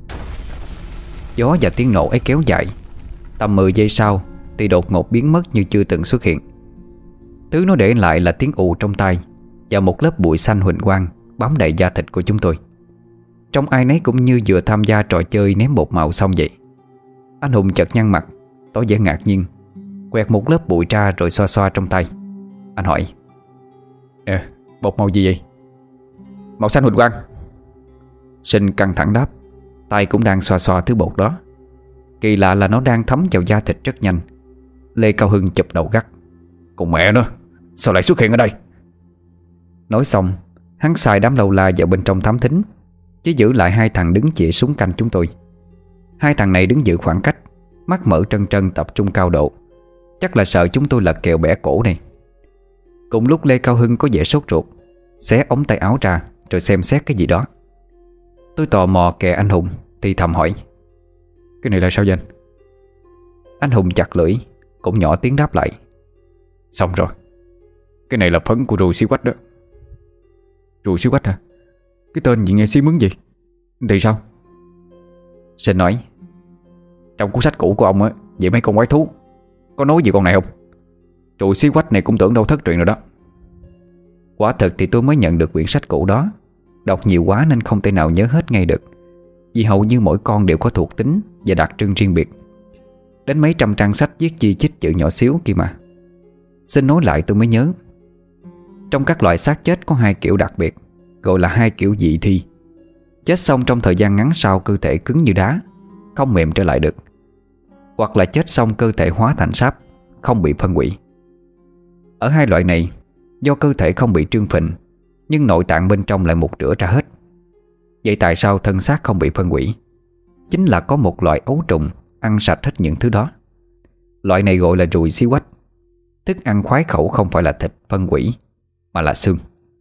Gió và tiếng nổ ấy kéo dài. Tầm 10 giây sau thì đột ngột biến mất như chưa từng xuất hiện. Thứ nó để lại là tiếng ù trong tai và một lớp bụi xanh huỳnh quang bám đầy da thịt của chúng tôi. Trong ai nấy cũng như vừa tham gia trò chơi ném bột màu xong vậy. Anh Hùng chợt nhăn mặt, tỏ vẻ ngạc nhiên, quẹt một lớp bụi ra rồi xoa xoa trong tay. Anh hỏi: "Bột màu gì vậy?" "Màu xanh huỳnh quang." Sinh căng thẳng đáp, tay cũng đang xoa xoa thứ bột đó. Kỳ lạ là nó đang thấm vào da thịt rất nhanh. Lê Cao Hưng chụp đầu gắt: "Con mẹ nó, sao lại xuất hiện ở đây?" Nói xong, hắn xài đám lâu la vào bên trong thám thính, chỉ giữ lại hai thằng đứng chĩa súng canh chúng tôi. Hai thằng này đứng giữ khoảng cách, mắt mở trân trân tập trung cao độ, chắc là sợ chúng tôi lật kèo bẻ cổ này. Cùng lúc Lê Cao Hưng có vẻ sốt ruột, xé ống tay áo ra rồi xem xét cái gì đó. Tôi tò mò kè anh Hùng thì thầm hỏi: "Cái này là sao vậy anh?" Anh Hùng chặt lưỡi, cũng nhỏ tiếng đáp lại: "Xong rồi, cái này là phấn của rùi xí quách đó." "Rùi xí quách hả? Cái tên gì nghe xí mướn gì? Thì sao?" Sinh nói: "Trong cuốn sách cũ của ông á, về mấy con quái thú, có nói gì con này không? Rùi xí quách này cũng tưởng đâu thất truyền rồi đó." Quả thật thì tôi mới nhận được quyển sách cũ đó. Đọc nhiều quá nên không thể nào nhớ hết ngay được, vì hầu như mỗi con đều có thuộc tính và đặc trưng riêng biệt. Đến mấy trăm trang sách viết chi chít chữ nhỏ xíu kia mà. Xin nói lại tôi mới nhớ, trong các loại xác chết có hai kiểu đặc biệt, gọi là hai kiểu dị thi. Chết xong trong thời gian ngắn sau cơ thể cứng như đá, không mềm trở lại được, hoặc là chết xong cơ thể hóa thành sáp, không bị phân hủy. Ở hai loại này, do cơ thể không bị trương phình, nhưng nội tạng bên trong lại mục rửa ra hết. Vậy tại sao thân xác không bị phân hủy? Chính là có một loại ấu trùng ăn sạch hết những thứ đó. Loại này gọi là ruồi xí quách. Thức ăn khoái khẩu không phải là thịt phân hủy, mà là xương.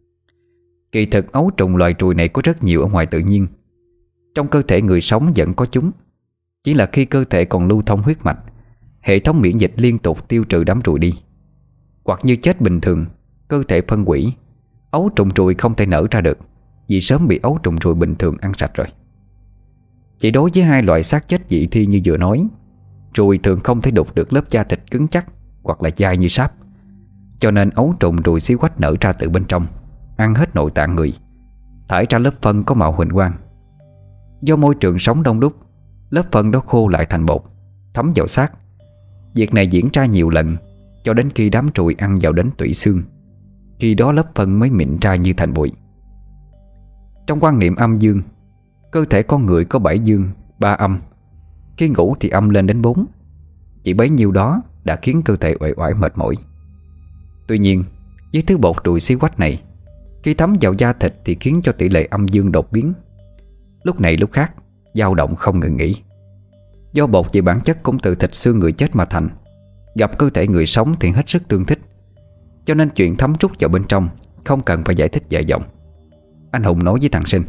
Kỳ thực ấu trùng loài ruồi này có rất nhiều ở ngoài tự nhiên. Trong cơ thể người sống vẫn có chúng, chỉ là khi cơ thể còn lưu thông huyết mạch, hệ thống miễn dịch liên tục tiêu trừ đám ruồi đi. Hoặc như chết bình thường, cơ thể phân hủy, ấu trùng ruồi không thể nở ra được, vì sớm bị ấu trùng ruồi bình thường ăn sạch rồi. Chỉ đối với hai loại xác chết dị thi như vừa nói, ruồi thường không thể đục được lớp da thịt cứng chắc hoặc là dai như sáp. cho nên ấu trùng ruồi xí quách nở ra từ bên trong, ăn hết nội tạng người, thải ra lớp phân có màu huỳnh quang. Do môi trường sống đông đúc, lớp phân đó khô lại thành bột, thấm vào xác. Việc này diễn ra nhiều lần, cho đến khi đám ruồi ăn vào đến tủy xương. Khi đó lớp phân mới mịn ra như thành bụi. Trong quan niệm âm dương, cơ thể con người có 7 dương, 3 âm. Khi ngủ thì âm lên đến 4. Chỉ bấy nhiêu đó đã khiến cơ thể uể oải mệt mỏi. Tuy nhiên, với thứ bột ruồi xí quách này, khi thấm vào da thịt thì khiến cho tỷ lệ âm dương đột biến. Lúc này lúc khác, dao động không ngừng nghỉ. Do bột về bản chất cũng từ thịt xương người chết mà thành, gặp cơ thể người sống thì hết sức tương thích. Cho nên chuyện thấm trút vào bên trong không cần phải giải thích dài dòng. Anh Hùng nói với thằng Sinh: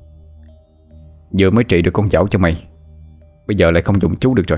vừa mới trị được con dảo cho mày, bây giờ lại không dùng chú được rồi.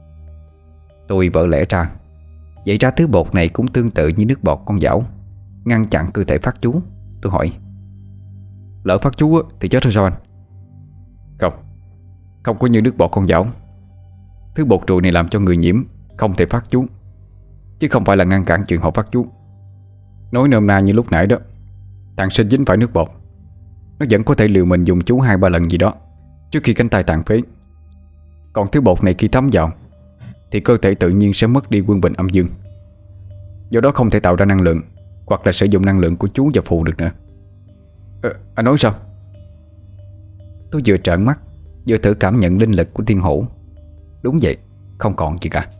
Tôi vỡ lẽ ra. Vậy ra thứ bột này cũng tương tự như nước bọt con dảo, ngăn chặn cơ thể phát chú. Tôi hỏi: lỡ phát chú thì chết rồi sao anh? Không, không có như nước bọt con dảo. Thứ bột ruồi này làm cho người nhiễm không thể phát chú, chứ không phải là ngăn cản chuyện họ phát chú. Nói nôm na như lúc nãy đó, thằng Sinh dính phải nước bọt, nó vẫn có thể liều mình dùng chú 2-3 lần gì đó trước khi cánh tay tàn phế. Còn thứ bột này khi thấm vào thì cơ thể tự nhiên sẽ mất đi quân bình âm dương, do đó không thể tạo ra năng lượng hoặc là sử dụng năng lượng của chú và phù được nữa. Anh nói sao? Tôi vừa trợn mắt vừa thử cảm nhận linh lực của thiên hổ. Đúng vậy, không còn gì cả.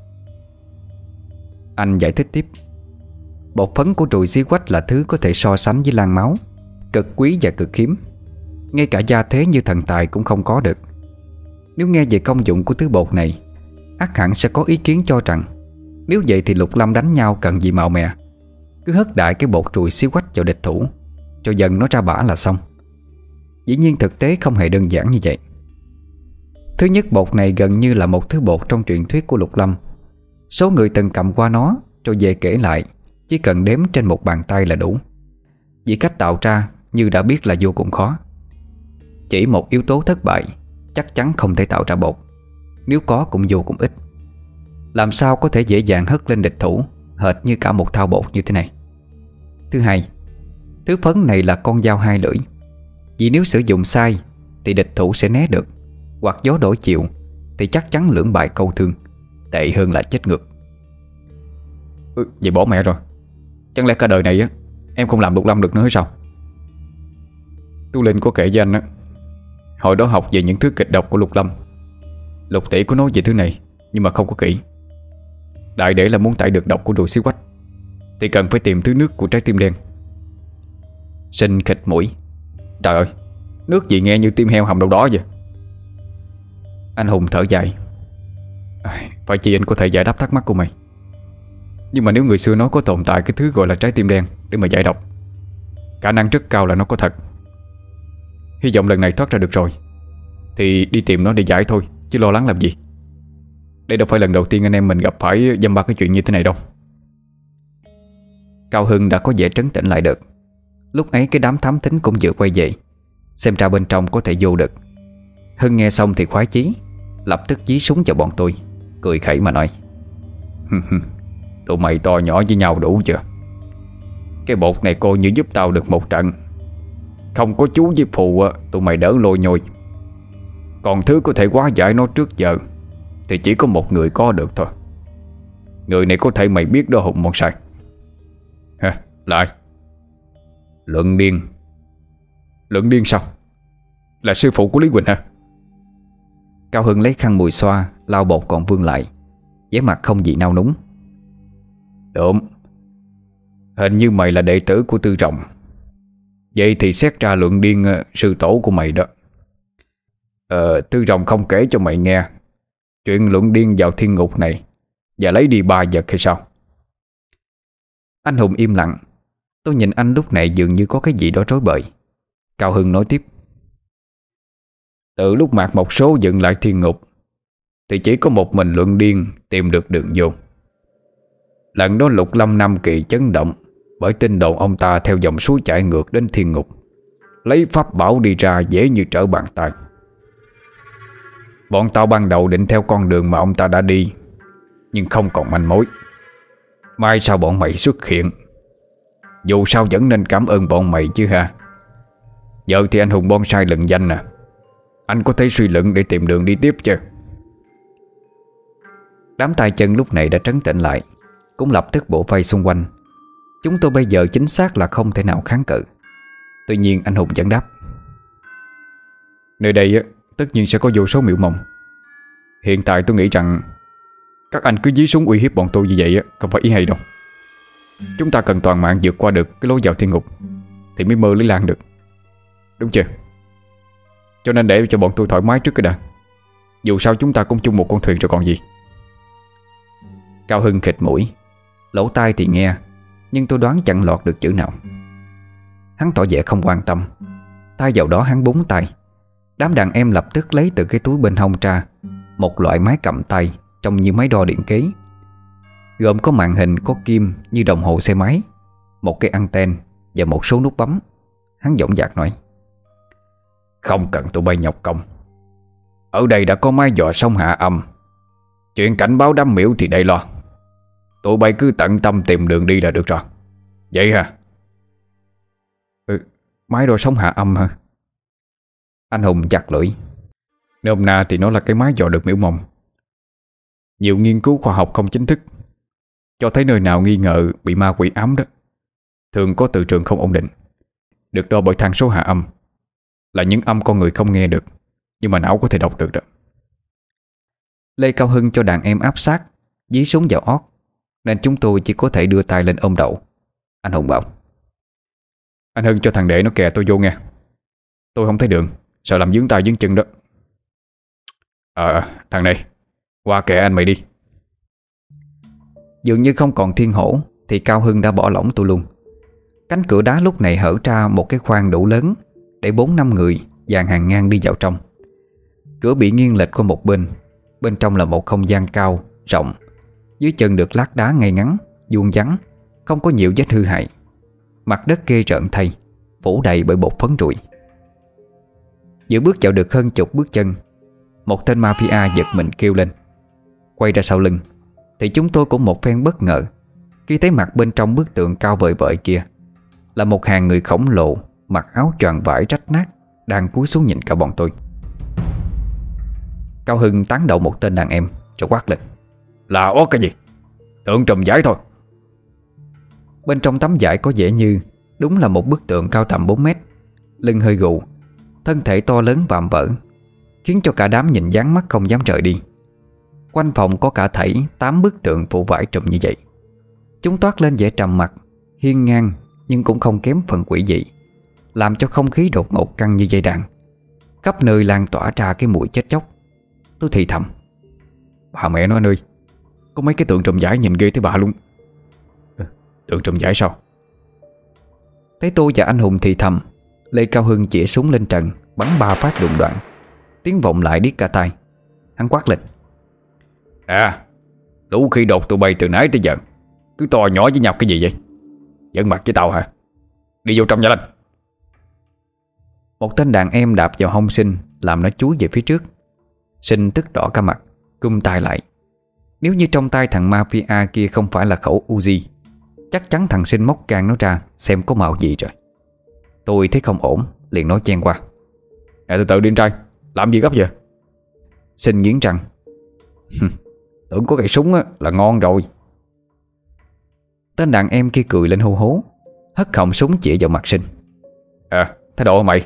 Anh giải thích tiếp: bột phấn của ruồi xí quách là thứ có thể so sánh với lan máu, cực quý và cực hiếm. Ngay cả gia thế như thần tài cũng không có được. Nếu nghe về công dụng của thứ bột này, ắt hẳn sẽ có ý kiến cho rằng nếu vậy thì Lục Lâm đánh nhau cần gì màu mè, cứ hất đại cái bột ruồi xí quách vào địch thủ, cho dần nó ra bả là xong. Dĩ nhiên thực tế không hề đơn giản như vậy. Thứ nhất, bột này gần như là một thứ bột trong truyền thuyết của Lục Lâm. Số người từng cầm qua nó rồi về kể lại chỉ cần đếm trên một bàn tay là đủ. Vì cách tạo ra như đã biết là vô cùng khó. Chỉ một yếu tố thất bại chắc chắn không thể tạo ra bột, nếu có cũng vô cùng ít. Làm sao có thể dễ dàng hất lên địch thủ hệt như cả một thao bột như thế này. Thứ hai, thứ phấn này là con dao hai lưỡi. Vì nếu sử dụng sai thì địch thủ sẽ né được, hoặc gió đổi chiều thì chắc chắn lưỡng bại câu thương, tệ hơn là chết ngược. Vậy bỏ mẹ rồi. Chẳng lẽ cả đời này em không làm Lục Lâm được nữa hay sao? Tu Linh có kể với anh hồi đó học về những thứ kịch độc của Lục Lâm. Lục tỷ có nói về thứ này, nhưng mà không có kỹ. Đại để là muốn tải được độc của ruồi xí quách thì cần phải tìm thứ nước của trái tim đen. Sinh khịt mũi: trời ơi, nước gì nghe như tim heo hầm đâu đó vậy. Anh Hùng thở dài: phải chi anh có thể giải đáp thắc mắc của mày. Nhưng mà nếu người xưa nói có tồn tại cái thứ gọi là trái tim đen để mà giải độc, khả năng rất cao là nó có thật. Hy vọng lần này thoát ra được rồi thì đi tìm nó để giải thôi, chứ lo lắng làm gì. Đây đâu phải lần đầu tiên anh em mình gặp phải dăm ba cái chuyện như thế này đâu. Cao Hưng đã có vẻ trấn tĩnh lại được. Lúc ấy cái đám thám thính cũng vừa quay về, xem ra bên trong có thể vô được. Hưng nghe xong thì khoái chí, lập tức dí súng vào bọn tôi, cười khẩy mà nói: tụi mày to nhỏ với nhau đủ chưa? Cái bột này coi như giúp tao được một trận. Không có chú với phù tụi mày đỡ lôi nhồi. Còn thứ có thể hóa giải nó trước giờ thì chỉ có một người có được thôi. Người này có thể mày biết đó Hùng Môn Sai. Hả? Lại Luận Điên. Luận Điên sao? Là sư phụ của Lý Quỳnh hả? Cao Hưng lấy khăn mùi xoa lau bột còn vương lại, vẻ mặt không gì nao núng. Đúng, hình như mày là đệ tử của Tư Trọng. Vậy thì xét ra Luận Điên sư tổ của mày đó. Tư Trọng không kể cho mày nghe chuyện Luận Điên vào thiên ngục này và lấy đi 3 vật hay sao? Anh Hùng im lặng. Tôi nhìn anh lúc này dường như có cái gì đó rối bời. Cao Hưng nói tiếp: từ lúc Mạc Mộc Số dựng lại thiên ngục thì chỉ có một mình Luận Điên tìm được đường vô. Lần đó Lục Lâm Nam Kỳ chấn động bởi tin đồn ông ta theo dòng suối chảy ngược đến thiên ngục, lấy pháp bảo đi ra dễ như trở bàn tay. Bọn tao ban đầu định theo con đường mà ông ta đã đi, nhưng không còn manh mối. Mai sau bọn mày xuất hiện Dù sao vẫn nên cảm ơn bọn mày chứ ha. Giờ thì anh hùng bonsai lừng danh nè, anh có thể suy luận để tìm đường đi tiếp chứ? Đám tay chân lúc này đã trấn tĩnh lại, cũng lập tức bổ vây xung quanh. Chúng tôi bây giờ chính xác là không thể nào kháng cự. Tuy nhiên anh hùng vẫn đáp: Nơi đây tất nhiên sẽ có vô số miệu mộng. Hiện tại tôi nghĩ rằng các anh cứ dí súng uy hiếp bọn tôi như vậy không phải ý hay đâu. Chúng ta cần toàn mạng vượt qua được cái lối vào thiên ngục thì mới mơ lấy lan được, đúng chưa? Cho nên để cho bọn tôi thoải mái trước cái đã. Dù sao chúng ta cũng chung một con thuyền rồi còn gì. Cao Hưng khịt mũi, lỗ tai thì nghe, nhưng tôi đoán chẳng lọt được chữ nào. Hắn tỏ vẻ không quan tâm. Thay vào đó hắn búng tay. Đám đàn em lập tức lấy từ cái túi bên hông ra một loại máy cầm tay trông như máy đo điện kế, gồm có màn hình có kim như đồng hồ xe máy, một cái anten và một số nút bấm. Hắn dõng dạc nói: Không cần tụi bay nhọc công. Ở đây đã có máy dò sóng hạ âm. Chuyện cảnh báo đám miễu thì đây lo. Tụi bay cứ tận tâm tìm đường đi là được rồi. Vậy hả? Máy đo sóng hạ âm hả? Anh Hùng chặt lưỡi. Nôm na thì nó là cái máy dò được miễu mộng. Nhiều nghiên cứu khoa học không chính thức cho thấy nơi nào nghi ngờ bị ma quỷ ám đó thường có từ trường không ổn định, được đo bởi thang số hạ âm, là những âm con người không nghe được nhưng mà não có thể đọc được đó. Lê Cao Hưng cho đàn em áp sát, dí súng vào ót, nên chúng tôi chỉ có thể đưa tay lên ôm đầu. Anh Hùng bảo: Anh Hưng cho thằng đệ nó kè tôi vô nghe. Tôi không thấy đường, sợ làm vướng tay vướng chân đó. Thằng này, qua kè anh mày đi. Dường như không còn thiên hổ thì Cao Hưng đã bỏ lỏng tôi luôn. Cánh cửa đá lúc này hở ra một cái khoang đủ lớn để 4-5 người dàn hàng ngang đi vào trong. Cửa bị nghiêng lệch qua một bên. Bên trong là một không gian cao, rộng. Dưới chân được lát đá ngay ngắn, vuông vắn, không có nhiều vết hư hại. Mặt đất ghê rợn thay, phủ đầy bởi bột phấn rụi. Vừa bước vào được hơn chục bước chân, một tên mafia giật mình kêu lên. Quay ra sau lưng thì chúng tôi cũng một phen bất ngờ khi thấy mặt bên trong bức tượng cao vời vợi kia là một hàng người khổng lồ mặc áo choàng vải rách nát đang cúi xuống nhìn cả bọn tôi. Cao Hưng tán đầu một tên đàn em rồi quát lên: Là ót cái gì? Tượng trùm vải thôi. Bên trong tấm vải có vẻ như đúng là một bức tượng cao tầm 4 mét, lưng hơi gù, thân thể to lớn vạm vỡ, khiến cho cả đám nhìn dán mắt không dám rời đi. Quanh phòng có cả thảy 8 bức tượng phủ vải trùm như vậy. Chúng toát lên vẻ trầm mặc, hiên ngang, nhưng cũng không kém phần quỷ dị, làm cho không khí đột ngột căng như dây đàn. Khắp nơi lan tỏa ra cái mùi chết chóc. Tôi thì thầm: Bà mẹ nó anh ơi, có mấy cái tượng trùm vải nhìn ghê tới bà luôn. Tượng trùm vải sao? Thấy tôi và anh Hùng thì thầm, Lê Cao Hưng chĩa súng lên trần, bắn 3 phát đụng đoạn. Tiếng vọng lại điếc cả tai. Hắn quát lên: Đủ khi đột tụi bay từ nãy tới giờ, cứ to nhỏ với nhau cái gì vậy? Giận mặt với tao hả? Đi vô trong nhà lên. Một tên đàn em đạp vào hông Sinh, làm nó chúi về phía trước. Sinh tức đỏ cả mặt, cung tay lại. Nếu như trong tay thằng mafia kia không phải là khẩu Uzi, chắc chắn thằng Sinh móc can nó ra xem có màu gì rồi. Tôi thấy không ổn, liền nói chen qua: Từ từ đi anh trai, làm gì gấp vậy? Sinh nghiến răng: Tưởng có cây súng là ngon rồi. Tên đàn em kia cười lên hô hố, hất họng súng chĩa vào mặt Sinh. Thái độ hả mày?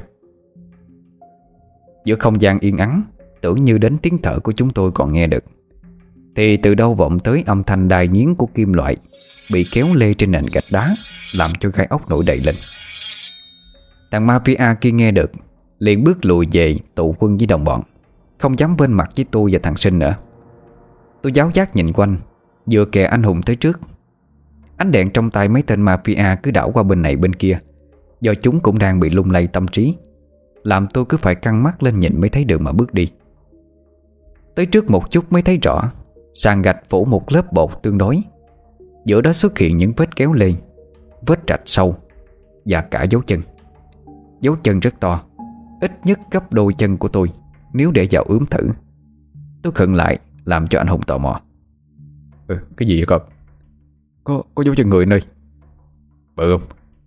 Giữa không gian yên ắng, tưởng như đến tiếng thở của chúng tôi còn nghe được, thì từ đâu vọng tới âm thanh đài nghiến của kim loại bị kéo lê trên nền gạch đá, làm cho gai ốc nổi đầy lên. Thằng mafia kia nghe được, liền bước lùi về tụ quân với đồng bọn, không dám bên mặt với tôi và thằng Sinh nữa. Tôi giáo giác nhìn quanh, vừa kè anh Hùng tới trước. Ánh đèn trong tay mấy tên mafia cứ đảo qua bên này bên kia, do chúng cũng đang bị lung lay tâm trí, làm tôi cứ phải căng mắt lên nhìn mới thấy đường mà bước đi. Tới trước một chút mới thấy rõ, sàn gạch phủ một lớp bột tương đối. Giữa đó xuất hiện những vết kéo lê, vết rạch sâu và cả dấu chân. Dấu chân rất to, ít nhất gấp đôi chân của tôi nếu để vào ướm thử. Tôi khựng lại làm cho anh Hùng tò mò. Cái gì vậy con? Có dấu chân người nơi? Bự không?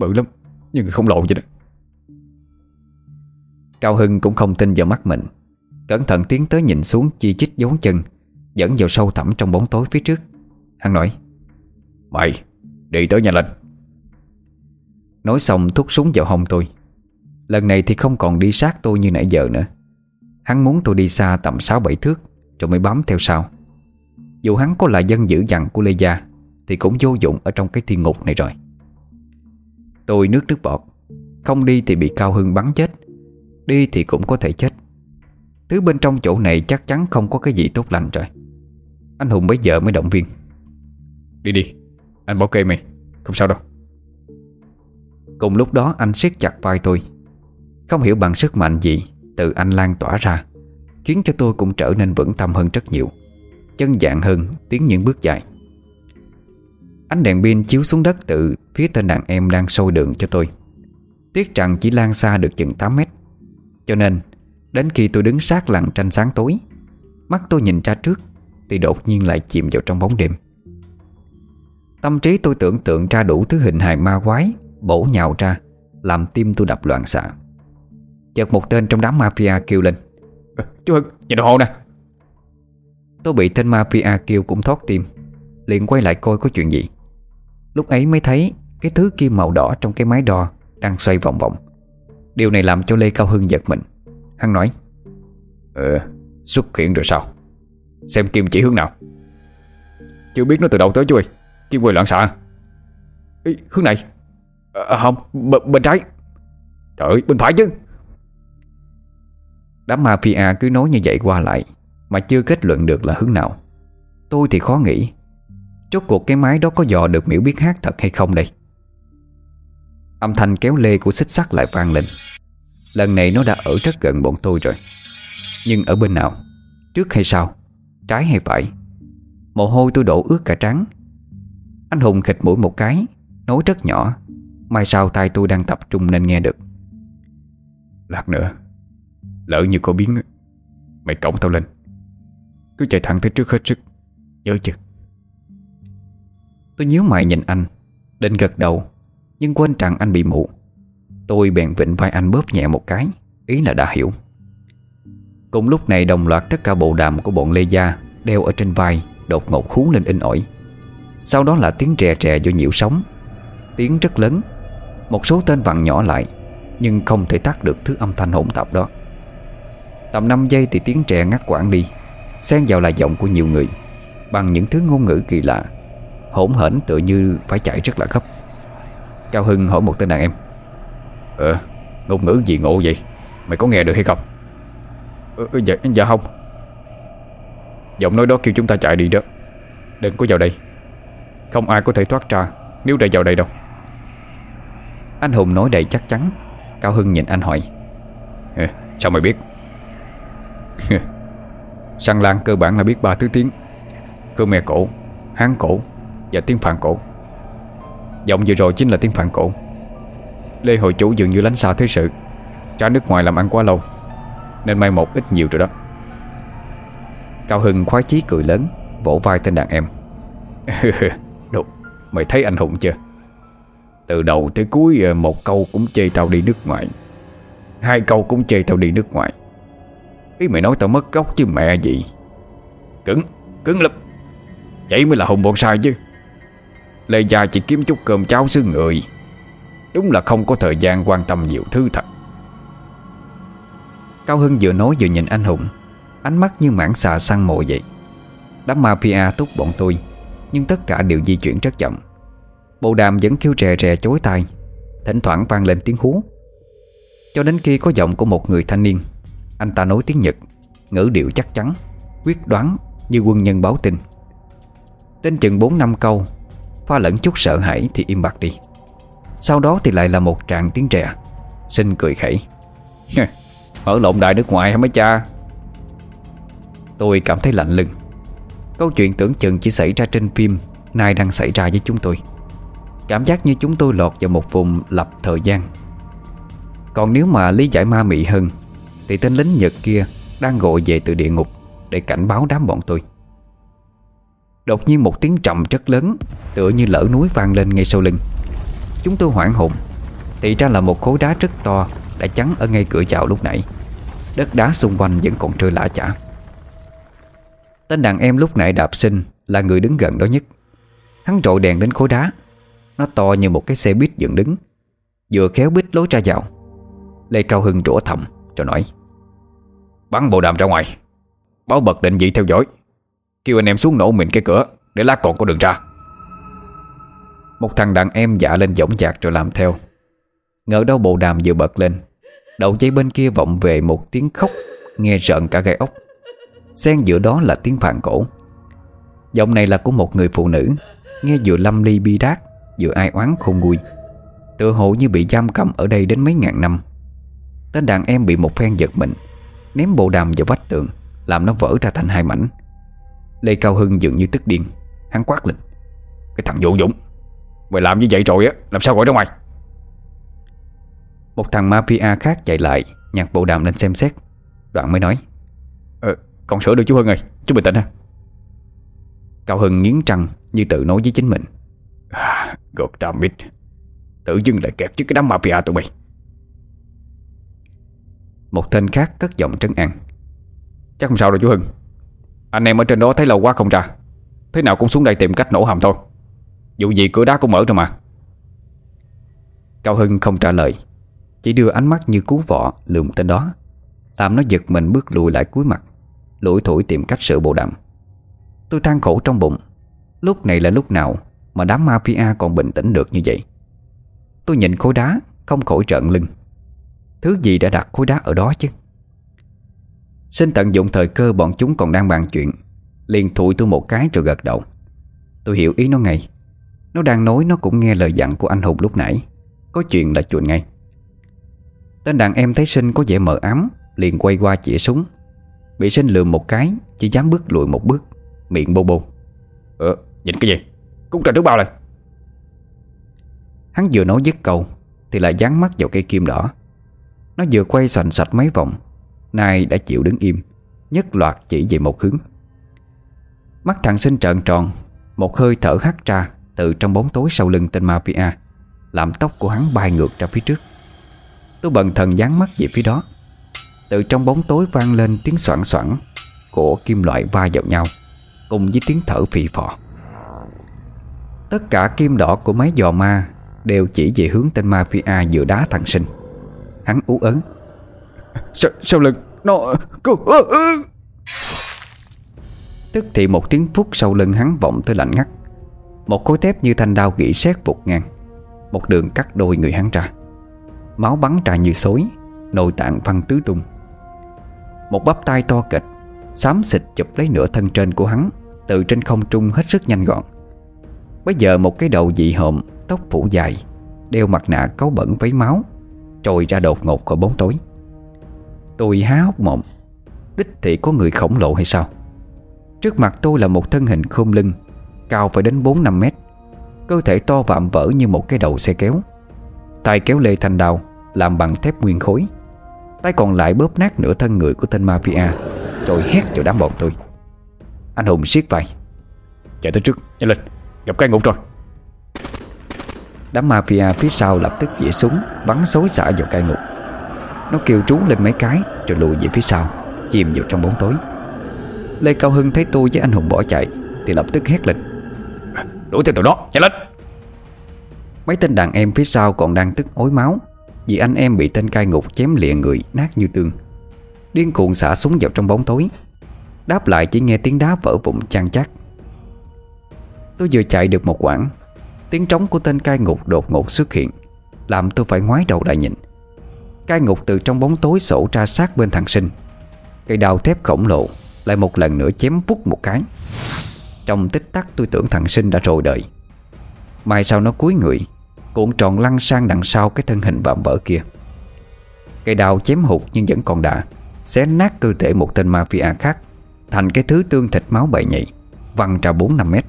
bự lắm, nhưng không lộ vậy đó. Cao Hưng cũng không tin vào mắt mình, cẩn thận tiến tới nhìn xuống chi chít dấu chân dẫn vào sâu thẳm trong bóng tối phía trước. Hắn nói: Mày đi tới nhà lên. Nói xong thúc súng vào hông tôi. Lần này thì không còn đi sát tôi như nãy giờ nữa. Hắn muốn tôi đi xa tầm 6-7 thước rồi mới bám theo sau. Dù hắn có là dân dữ dằn của Lê Gia thì cũng vô dụng ở trong cái thiên ngục này rồi. Tôi nước bọt. Không đi thì bị Cao Hưng bắn chết, đi thì cũng có thể chết. Thứ bên trong chỗ này chắc chắn không có cái gì tốt lành rồi. Anh Hùng bấy giờ mới động viên: Đi đi, anh bảo kê mày, không sao đâu. Cùng lúc đó anh siết chặt vai tôi. Không hiểu bằng sức mạnh gì từ anh lan tỏa ra, khiến cho tôi cũng trở nên vững tâm hơn rất nhiều, chân dạn hơn, tiến những bước dài. Ánh đèn pin chiếu xuống đất từ phía tên đàn em đang soi đường cho tôi. Tiếc rằng chỉ lan xa được chừng 8 mét. Cho nên đến khi tôi đứng sát lằn tranh sáng tối, mắt tôi nhìn ra trước thì đột nhiên lại chìm vào trong bóng đêm. Tâm trí tôi tưởng tượng ra đủ thứ hình hài ma quái bổ nhào ra, làm tim tôi đập loạn xạ. Chợt một tên trong đám mafia kêu lên: Chú Hưng, nhìn đồng hồ nè. Tôi bị tên mafia kêu cũng thoát tim, liền quay lại coi có chuyện gì. Lúc ấy mới thấy cái thứ kim màu đỏ trong cái máy đo đang xoay vòng vòng. Điều này làm cho Lê Cao Hưng giật mình. Hắn nói: Xuất hiện rồi sao? Xem kim chỉ hướng nào? Chưa biết nó từ đâu tới chú ơi. Kim quay loạn xạ. Ý, hướng này. Không, bên trái. Trời ơi, bên phải chứ. Đám mafia cứ nói như vậy qua lại mà chưa kết luận được là hướng nào. Tôi thì khó nghĩ, rốt cuộc cái máy đó có dò được Miễu biết hát thật hay không đây. Âm thanh kéo lê của xích sắt lại vang lên. Lần này nó đã ở rất gần bọn tôi rồi. Nhưng ở bên nào? Trước hay sau? Trái hay phải? Mồ hôi tôi đổ ướt cả trán. Anh Hùng khịt mũi một cái, nói rất nhỏ, may sao tai tôi đang tập trung nên nghe được: Lát nữa lỡ như có biến, mày cõng tao lên. Cứ chạy thẳng tới trước hết sức, nhớ chưa? Tôi nhíu mày nhìn anh, định gật đầu, nhưng quên rằng anh bị mụ. Tôi bèn vịnh vai anh bóp nhẹ một cái, ý là đã hiểu. Cùng lúc này đồng loạt tất cả bộ đàm của bọn Lê Gia đeo ở trên vai đột ngột hú lên inh ỏi. Sau đó là tiếng rè rè do nhiễu sóng. Tiếng rất lớn. Một số tên vặn nhỏ lại, nhưng không thể tắt được thứ âm thanh hỗn tạp đó. Tầm 5 giây thì tiếng rè ngắt quãng đi, xen vào là giọng của nhiều người bằng những thứ ngôn ngữ kỳ lạ, hỗn hển tựa như phải chạy rất là gấp. Cao Hưng hỏi một tên đàn em: Ngôn ngữ gì ngộ vậy? Mày có nghe được hay không? Dạ không. Giọng nói đó kêu chúng ta chạy đi đó. Đừng có vào đây. Không ai có thể thoát ra nếu đã vào đây đâu. Anh Hùng nói đầy chắc chắn. Cao Hưng nhìn anh hỏi: Sao mày biết? Săn lan cơ bản là biết 3 thứ tiếng: Khmer cổ, Hán cổ và tiếng Phạn cổ. Giọng vừa rồi chính là tiếng Phạn cổ. Lê hội chủ dường như lánh xa thế sự, ra nước ngoài làm ăn quá lâu, nên mai một ít nhiều rồi đó. Cao Hưng khoái chí cười lớn, vỗ vai tên đàn em: Đồ, mày thấy anh Hùng chưa? Từ đầu tới cuối một câu cũng chê tao đi nước ngoài, 2 câu cũng chê tao đi nước ngoài. Ý mày nói tao mất gốc chứ mẹ gì. Cứng lắm. Vậy mới là Hùng bonsai chứ. Lê Gia chỉ kiếm chút cơm cháo xứ người, đúng là không có thời gian quan tâm nhiều thứ thật. Cao Hưng vừa nói vừa nhìn anh Hùng, ánh mắt như mãng xà săn mồi vậy. Đám mafia túc bọn tôi, nhưng tất cả đều di chuyển rất chậm. Bộ đàm vẫn kêu rè rè chối tai, thỉnh thoảng vang lên tiếng hú. Cho đến khi có giọng của một người thanh niên. Anh ta nói tiếng Nhật, ngữ điệu chắc chắn, quyết đoán như quân nhân báo tin. Tên chừng 4-5 câu, pha lẫn chút sợ hãi thì im bặt đi. Sau đó thì lại là một tràng tiếng rè. Xin cười khẩy: Mở lộn đại nước ngoài hả mấy cha? Tôi cảm thấy lạnh lưng. Câu chuyện tưởng chừng chỉ xảy ra trên phim nay đang xảy ra với chúng tôi. Cảm giác như chúng tôi lọt vào một vùng lập thời gian. Còn nếu mà lý giải ma mị hơn thì tên lính Nhật kia đang gọi về từ địa ngục để cảnh báo đám bọn tôi. Đột nhiên một tiếng trầm rất lớn, tựa như lở núi vang lên ngay sau lưng. Chúng tôi hoảng hồn, thì ra là một khối đá rất to đã chắn ở ngay cửa vào lúc nãy. Đất đá xung quanh vẫn còn trôi lả chả. Tên đàn em lúc nãy đạp sinh là người đứng gần đó nhất. Hắn rọi đèn đến khối đá. Nó to như một cái xe buýt dựng đứng, vừa khéo bít lối ra vào. Lê Cao Hưng rủa thầm rồi nói: "Bắn bộ đàm ra ngoài, báo bật định vị theo dõi, kêu anh em xuống nổ mìn cái cửa để lát còn có đường ra." Một thằng đàn em dạ lên dõng dạc rồi làm theo. Ngờ đâu bộ đàm vừa bật lên, đầu dây bên kia vọng về một tiếng khóc nghe rợn cả gai ốc. Xen giữa đó là tiếng phàn cổ. Giọng này là của một người phụ nữ, nghe vừa lâm ly bi đát, vừa ai oán khôn nguôi, tựa hồ như bị giam cầm ở đây đến mấy ngàn năm. Tên đàn em bị một phen giật mình, ném bộ đàm vào vách tường, làm nó vỡ ra thành hai mảnh. Lê Cao Hưng dường như tức điên. Hắn quát lên: "Cái thằng vô dụng, mày làm như vậy rồi á, làm sao gọi ra ngoài?" Một thằng mafia khác chạy lại, nhặt bộ đàm lên xem xét, đoạn mới nói: "Còn sửa được chú Hưng ơi, chú bình tĩnh ha." Cao Hưng nghiến răng như tự nói với chính mình: "God damn it, tự dưng lại kẹt với cái đám mafia tụi mày." Một tên khác cất giọng trấn an: "Chắc không sao đâu chú Hưng, anh em ở trên đó thấy lâu quá không ra, thế nào cũng xuống đây tìm cách nổ hầm thôi. Dù gì cửa đá cũng mở rồi mà." Cao Hưng không trả lời, chỉ đưa ánh mắt như cú vọ lườm tên đó, làm nó giật mình bước lùi lại cúi mặt, lủi thủi tìm cách sửa bộ đàm. Tôi than khổ trong bụng, lúc này là lúc nào mà đám mafia còn bình tĩnh được như vậy. Tôi nhìn khối đá không khỏi trợn lưng. Thứ gì đã đặt khối đá ở đó chứ? Xin tận dụng thời cơ bọn chúng còn đang bàn chuyện, liền thụi tôi một cái rồi gật đầu. Tôi hiểu ý nó ngay. Nó đang nói nó cũng nghe lời dặn của anh Hùng lúc nãy, có chuyện là chuồn ngay. Tên đàn em thấy Sinh có vẻ mờ ám, liền quay qua chĩa súng. Bị Sinh lườm một cái, chỉ dám bước lùi một bước, miệng bô bô: "Nhìn cái gì? Cút ra trước bao lên." Hắn vừa nói dứt câu thì lại dán mắt vào cây kim đỏ. Nó vừa quay xoành xoạch mấy vòng, nay đã chịu đứng im, nhất loạt chỉ về một hướng. Mắt thằng Sinh trợn tròn, một hơi thở hắt ra từ trong bóng tối sau lưng tên mafia, làm tóc của hắn bay ngược ra phía trước. Tôi bần thần dán mắt về phía đó. Từ trong bóng tối vang lên tiếng xoảng xoảng của kim loại va vào nhau, cùng với tiếng thở phì phò. Tất cả kim đỏ của máy dò ma đều chỉ về hướng tên mafia vừa đá thằng Sinh. Hắn ú ớ: Sau lưng nó Tức thì một tiếng phút sau lưng hắn vọng tới lạnh ngắt. Một khối thép như thanh đao gỉ sét vụt ngang, một đường cắt đôi người hắn ra. Máu bắn ra như xối, nội tạng văng tứ tung. Một bắp tay to kịch xám xịt chụp lấy nửa thân trên của hắn từ trên không trung hết sức nhanh gọn. Bây giờ một cái đầu dị hợm, tóc phủ dài, đeo mặt nạ cáu bẩn vấy máu, trồi ra đột ngột khỏi bóng tối. Tôi há hốc mồm. Đích thị có người khổng lồ hay sao? Trước mặt tôi là một thân hình khom lưng, cao phải đến 4-5 mét, cơ thể to vạm vỡ như một cái đầu xe kéo. Tay kéo lê thanh đao làm bằng thép nguyên khối, tay còn lại bóp nát nửa thân người của tên mafia, rồi hét vào đám bọn tôi. Anh Hùng siết vai: "Chạy tới trước, nhanh lên, gặp cái ngục rồi." Đám mafia phía sau lập tức giĩa súng bắn xối xả vào cai ngục. Nó kêu trú lên mấy cái rồi lùi về phía sau, chìm vào trong bóng tối. Lê Cao Hưng thấy tôi với anh Hùng bỏ chạy thì lập tức hét lên: "Đuổi theo tụi nó, nhanh lên!" Mấy tên đàn em phía sau còn đang tức ối máu vì anh em bị tên cai ngục chém lìa người nát như tương, điên cuồng xả súng vào trong bóng tối. Đáp lại chỉ nghe tiếng đá vỡ vụn chan chát. Tôi vừa chạy được một quãng, tiếng trống của tên cai ngục đột ngột xuất hiện, làm tôi phải ngoái đầu lại nhìn. Cai ngục từ trong bóng tối xổ ra sát bên thằng Sinh. Cây đao thép khổng lồ lại một lần nữa chém vút một cái. Trong tích tắc tôi tưởng thằng Sinh đã rồi đời. Mai sau nó cúi người, cuộn tròn lăn sang đằng sau cái thân hình vạm vỡ kia. Cây đao chém hụt nhưng vẫn còn đà, xé nát cơ thể một tên mafia khác thành cái thứ tương thịt máu bầy nhầy, văng ra 4-5 mét.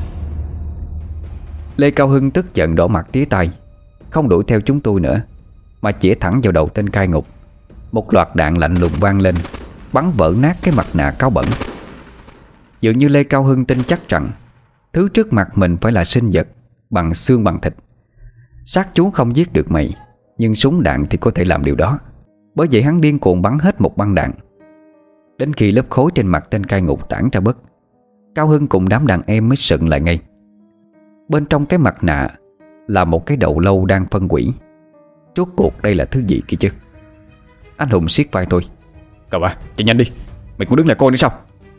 Lê Cao Hưng tức giận đỏ mặt tía tai, không đuổi theo chúng tôi nữa, mà chĩa thẳng vào đầu tên cai ngục. Một loạt đạn lạnh lùng vang lên, bắn vỡ nát cái mặt nạ cáo bẩn. Dường như Lê Cao Hưng tin chắc rằng thứ trước mặt mình phải là sinh vật bằng xương bằng thịt. Xác chú không giết được mày, Nhưng súng đạn thì có thể làm điều đó. Bởi vậy hắn điên cuồng bắn hết một băng đạn. Đến khi lớp khối trên mặt tên cai ngục tản ra bớt, Cao Hưng cùng đám đàn em mới sững lại ngay. Bên trong cái mặt nạ là một cái đầu lâu đang phân hủy. Rốt cuộc đây là thứ gì kia chứ? Anh Hùng siết vai tôi. Cậu à, chạy nhanh đi, mày cũng đứng lại coi nữa sao?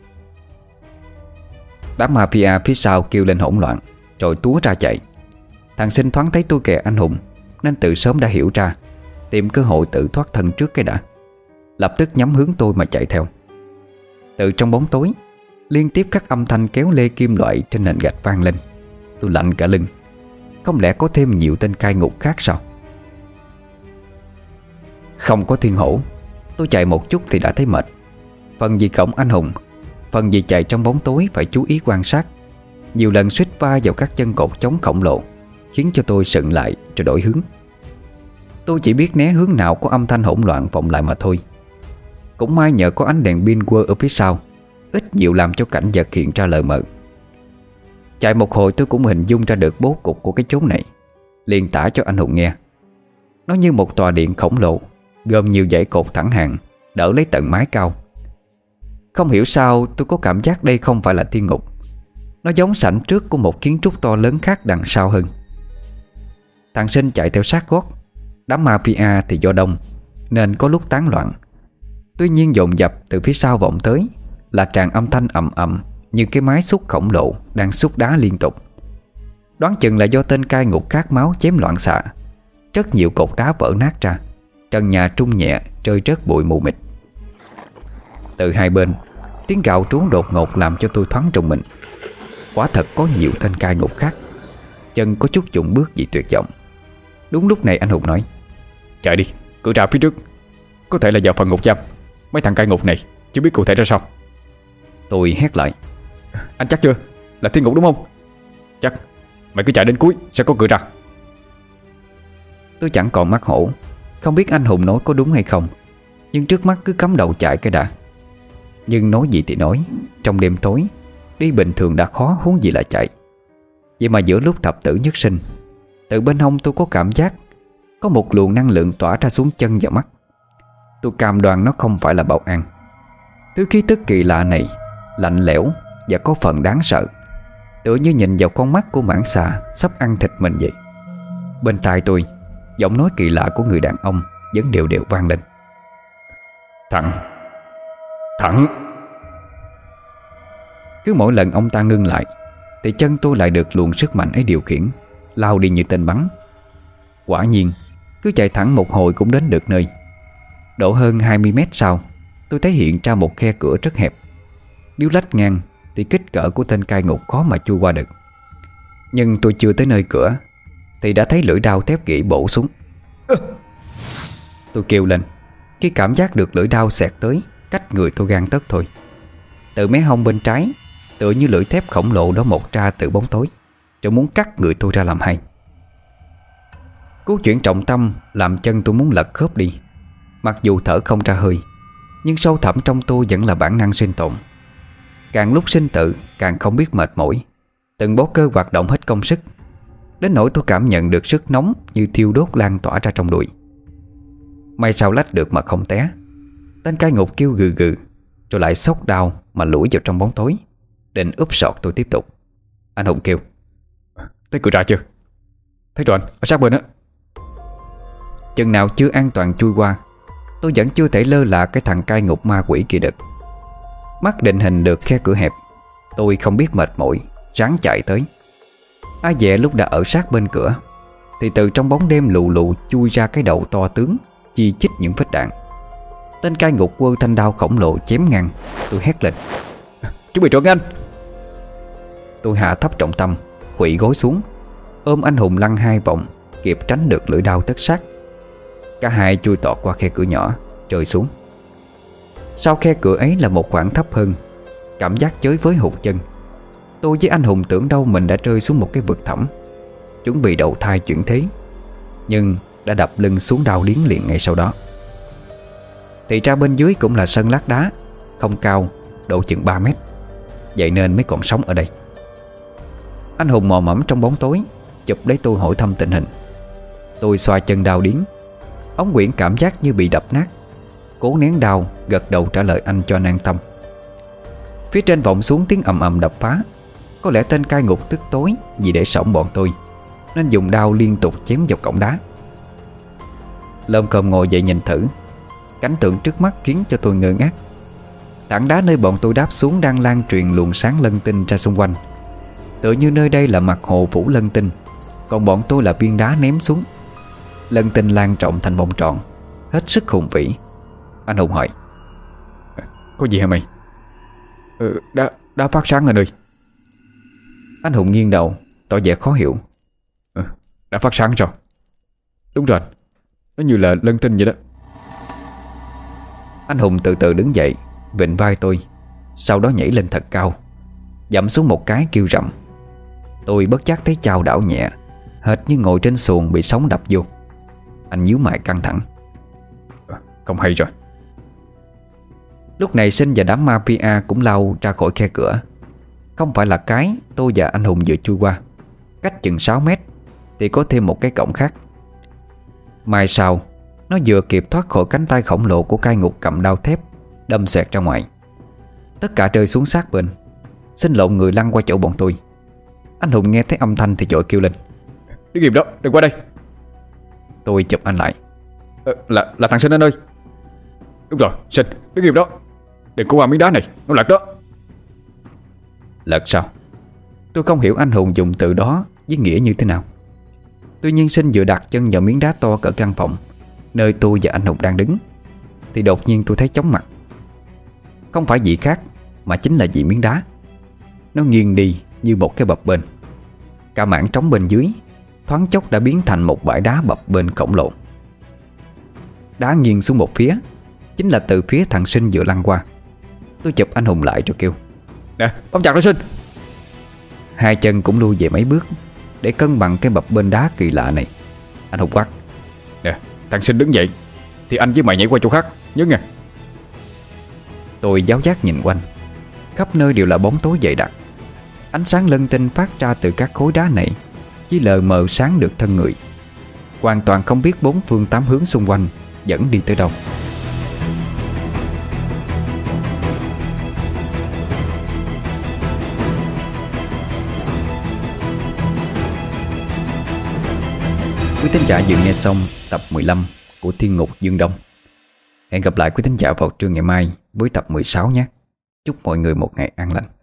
Đám mafia phía sau kêu lên hỗn loạn, rồi túa ra chạy. Thằng Sinh thoáng thấy tôi kè anh Hùng nên từ sớm đã hiểu ra, tìm cơ hội tự thoát thân trước cái đã. Lập tức nhắm hướng tôi mà chạy theo. Từ trong bóng tối, liên tiếp các âm thanh kéo lê kim loại trên nền gạch vang lên. Tôi lạnh cả lưng. Không lẽ có thêm nhiều tên cai ngục khác sao? Không có thiên hổ, tôi chạy một chút thì đã thấy mệt. Phần vì cổng anh Hùng, phần vì chạy trong bóng tối phải chú ý quan sát. Nhiều lần suýt va vào các chân cột chống khổng lồ, khiến cho tôi sững lại rồi đổi hướng. Tôi chỉ biết né hướng nào có âm thanh hỗn loạn vọng lại mà thôi. Cũng may nhờ có ánh đèn pin quơ ở phía sau, ít nhiều làm cho cảnh vật hiện ra lờ mờ. Chạy một hồi tôi cũng hình dung ra được bố cục của cái chốn này, liền tả cho anh Hùng nghe. Nó như một tòa điện khổng lồ, gồm nhiều dãy cột thẳng hàng, đỡ lấy tận mái cao. Không hiểu sao tôi có cảm giác đây không phải là thiên ngục. Nó giống sảnh trước của một kiến trúc to lớn khác đằng sau hơn. Thằng Sinh chạy theo sát gót. Đám mafia thì do đông nên có lúc tán loạn. Tuy nhiên dồn dập từ phía sau vọng tới là tràn âm thanh ầm ầm, như cái máy xúc khổng lồ đang xúc đá liên tục. Đoán chừng là do tên cai ngục khát máu chém loạn xạ. Rất nhiều cột đá vỡ nát ra, trần nhà trung nhẹ rơi rớt bụi mù mịt. Từ hai bên, tiếng gào trú đột ngột làm cho tôi thoáng rùng mình. Quả thật có nhiều tên cai ngục khác. Chân có chút chụng bước vì tuyệt vọng. Đúng lúc này anh Hùng nói: chạy đi, cửa ra phía trước. Có thể là vào phần ngục giam. Mấy thằng cai ngục này chưa biết cụ thể ra sao. Tôi hét lại: anh chắc chưa? Là thiên ngục đúng không? Chắc. Mày cứ chạy đến cuối sẽ có cửa ra. Tôi chẳng còn mắc hổ, không biết anh Hùng nói có đúng hay không, nhưng trước mắt cứ cắm đầu chạy cái đã. Nhưng nói gì thì nói, trong đêm tối đi bình thường đã khó, huống gì là chạy. Vậy mà giữa lúc thập tử nhất sinh, từ bên hông tôi có cảm giác có một luồng năng lượng tỏa ra xuống chân và mắt. Tôi cam đoan nó không phải là bảo an. Thứ khí tức kỳ lạ này lạnh lẽo và có phần đáng sợ, tựa như nhìn vào con mắt của mãng xà sắp ăn thịt mình vậy. Bên tai tôi, giọng nói kỳ lạ của người đàn ông vẫn đều đều vang lên: Thẳng. Thẳng. Cứ mỗi lần ông ta ngưng lại thì chân tôi lại được luồng sức mạnh ấy điều khiển, lao đi như tên bắn. Quả nhiên, cứ chạy thẳng một hồi cũng đến được nơi. Độ hơn 20 mét sau, tôi thấy hiện ra một khe cửa rất hẹp. Nếu lách ngang thì kích cỡ của tên cai ngục khó mà chui qua được. Nhưng tôi chưa tới nơi cửa thì đã thấy lưỡi đao thép ghĩ bổ xuống. Tôi kêu lên khi cảm giác được lưỡi đao xẹt tới cách người tôi gang tấc thôi. Từ mé hông bên trái, tựa như lưỡi thép khổng lồ đó mọc ra từ bóng tối, rồi muốn cắt người tôi ra làm hai. Cú chuyển trọng tâm làm chân tôi muốn lật khớp đi. Mặc dù thở không ra hơi, nhưng sâu thẳm trong tôi vẫn là bản năng sinh tồn. Càng lúc sinh tử càng không biết mệt mỏi. Từng bó cơ hoạt động hết công sức, đến nỗi tôi cảm nhận được sức nóng như thiêu đốt lan tỏa ra trong đùi. May sao lách được mà không té. Tên cai ngục kêu gừ gừ, rồi lại xốc đao mà lủi vào trong bóng tối, định úp sọt tôi tiếp tục. Anh Hùng kêu: Thấy cửa ra chưa? Thấy rồi anh, ở sát bên á. Chừng nào chưa an toàn chui qua, tôi vẫn chưa thể lơ là cái thằng cai ngục ma quỷ kia được. Mắt định hình được khe cửa hẹp, tôi không biết mệt mỏi ráng chạy tới. Ai dè lúc đã ở sát bên cửa thì từ trong bóng đêm lù lù chui ra cái đầu to tướng, chi chít những vết đạn. Tên cai ngục quơ thanh đao khổng lồ chém ngang. Tôi hét lên: Chuẩn bị trộn anh. Tôi hạ thấp trọng tâm, khuỵu gối xuống, ôm anh Hùng lăn hai vòng, kịp tránh được lưỡi đao tất sát. Cả hai chui tọt qua khe cửa nhỏ, rơi xuống. Sau khe cửa ấy là một khoảng thấp hơn. Cảm giác chới với hụt chân. Tôi với anh Hùng tưởng đâu mình đã rơi xuống một cái vực thẳm, chuẩn bị đầu thai chuyển thế, nhưng đã đập lưng xuống đau điếng liền ngay sau đó. Thì ra bên dưới cũng là sân lát đá, không cao, độ chừng 3 mét. Vậy nên mới còn sống ở đây. Anh Hùng mò mẫm trong bóng tối, chụp lấy tôi hỏi thăm tình hình. Tôi xoa chân đau điếng, Ống quyển cảm giác như bị đập nát, cố nén đau, gật đầu trả lời anh cho an tâm. Phía trên vọng xuống tiếng ầm ầm đập phá. Có lẽ tên cai ngục tức tối vì để sõng bọn tôi, nên dùng đao liên tục chém vào cổng đá. Lơm cơm ngồi dậy nhìn thử. Cảnh tượng trước mắt khiến cho tôi ngơ ngác. Tảng đá nơi bọn tôi đáp xuống đang lan truyền luồng sáng lân tinh ra xung quanh, tựa như nơi đây là mặt hồ phủ lân tinh, còn bọn tôi là viên đá ném xuống. Lân tinh lan rộng thành vòng tròn, hết sức hùng vĩ. Anh Hùng hỏi: Có gì hả mày? Đã phát sáng rồi ơi. Anh Hùng nghiêng đầu, tỏ vẻ khó hiểu. Đã phát sáng rồi. Đúng rồi, nó như là lân tinh vậy đó. Anh Hùng từ từ đứng dậy, vịn vai tôi, sau đó nhảy lên thật cao, dẫm xuống một cái kêu rầm. Tôi bất giác thấy chao đảo nhẹ, hệt như ngồi trên xuồng bị sóng đập vô. Anh nhíu mày căng thẳng. Không hay rồi. Lúc này Sinh và đám mafia cũng lao ra khỏi khe cửa. Không phải là cái tôi và anh Hùng vừa chui qua, cách chừng 6 mét thì có thêm một cái cổng khác. Mai sau, nó vừa kịp thoát khỏi cánh tay khổng lồ của cai ngục cầm đao thép, đâm xoẹt ra ngoài. Tất cả rơi xuống sát bên. Sinh lộn người lăn qua chỗ bọn tôi. Anh Hùng nghe thấy âm thanh thì vội kêu lên: Đứng im đó, đừng qua đây. Tôi chụp anh lại. Là thằng Sinh anh ơi. Đúng rồi, Sinh, đứng im đó, đừng có qua miếng đá này, nó lật đó. Lật sao? Tôi không hiểu anh Hùng dùng từ đó với nghĩa như thế nào. Tuy nhiên Sinh vừa đặt chân vào miếng đá to cỡ căn phòng nơi tôi và anh Hùng đang đứng, thì đột nhiên tôi thấy chóng mặt. Không phải gì khác mà chính là vì miếng đá. Nó nghiêng đi như một cái bập bênh. Cả mảng trống bên dưới thoáng chốc đã biến thành một bãi đá bập bênh khổng lồ. Đá nghiêng xuống một phía, chính là từ phía thằng Sinh vừa lăn qua. Tôi chụp anh Hùng lại rồi kêu: Nè, bám chặt nó Sinh. Hai chân cũng lui về mấy bước để cân bằng cái bập bênh đá kỳ lạ này. Anh Hùng quát: Nè, thằng Sinh đứng dậy thì anh với mày nhảy qua chỗ khác, nhớ nghe. Tôi giáo giác nhìn quanh. Khắp nơi đều là bóng tối dày đặc. Ánh sáng lân tinh phát ra từ các khối đá này chỉ lờ mờ sáng được thân người, hoàn toàn không biết bốn phương tám hướng xung quanh dẫn đi tới đâu. Quý thính giả vừa nghe xong tập 15 của Thiên Ngục Dương Đông. Hẹn gặp lại quý thính giả vào trưa ngày mai với tập 16 nhé. Chúc mọi người một ngày an lành.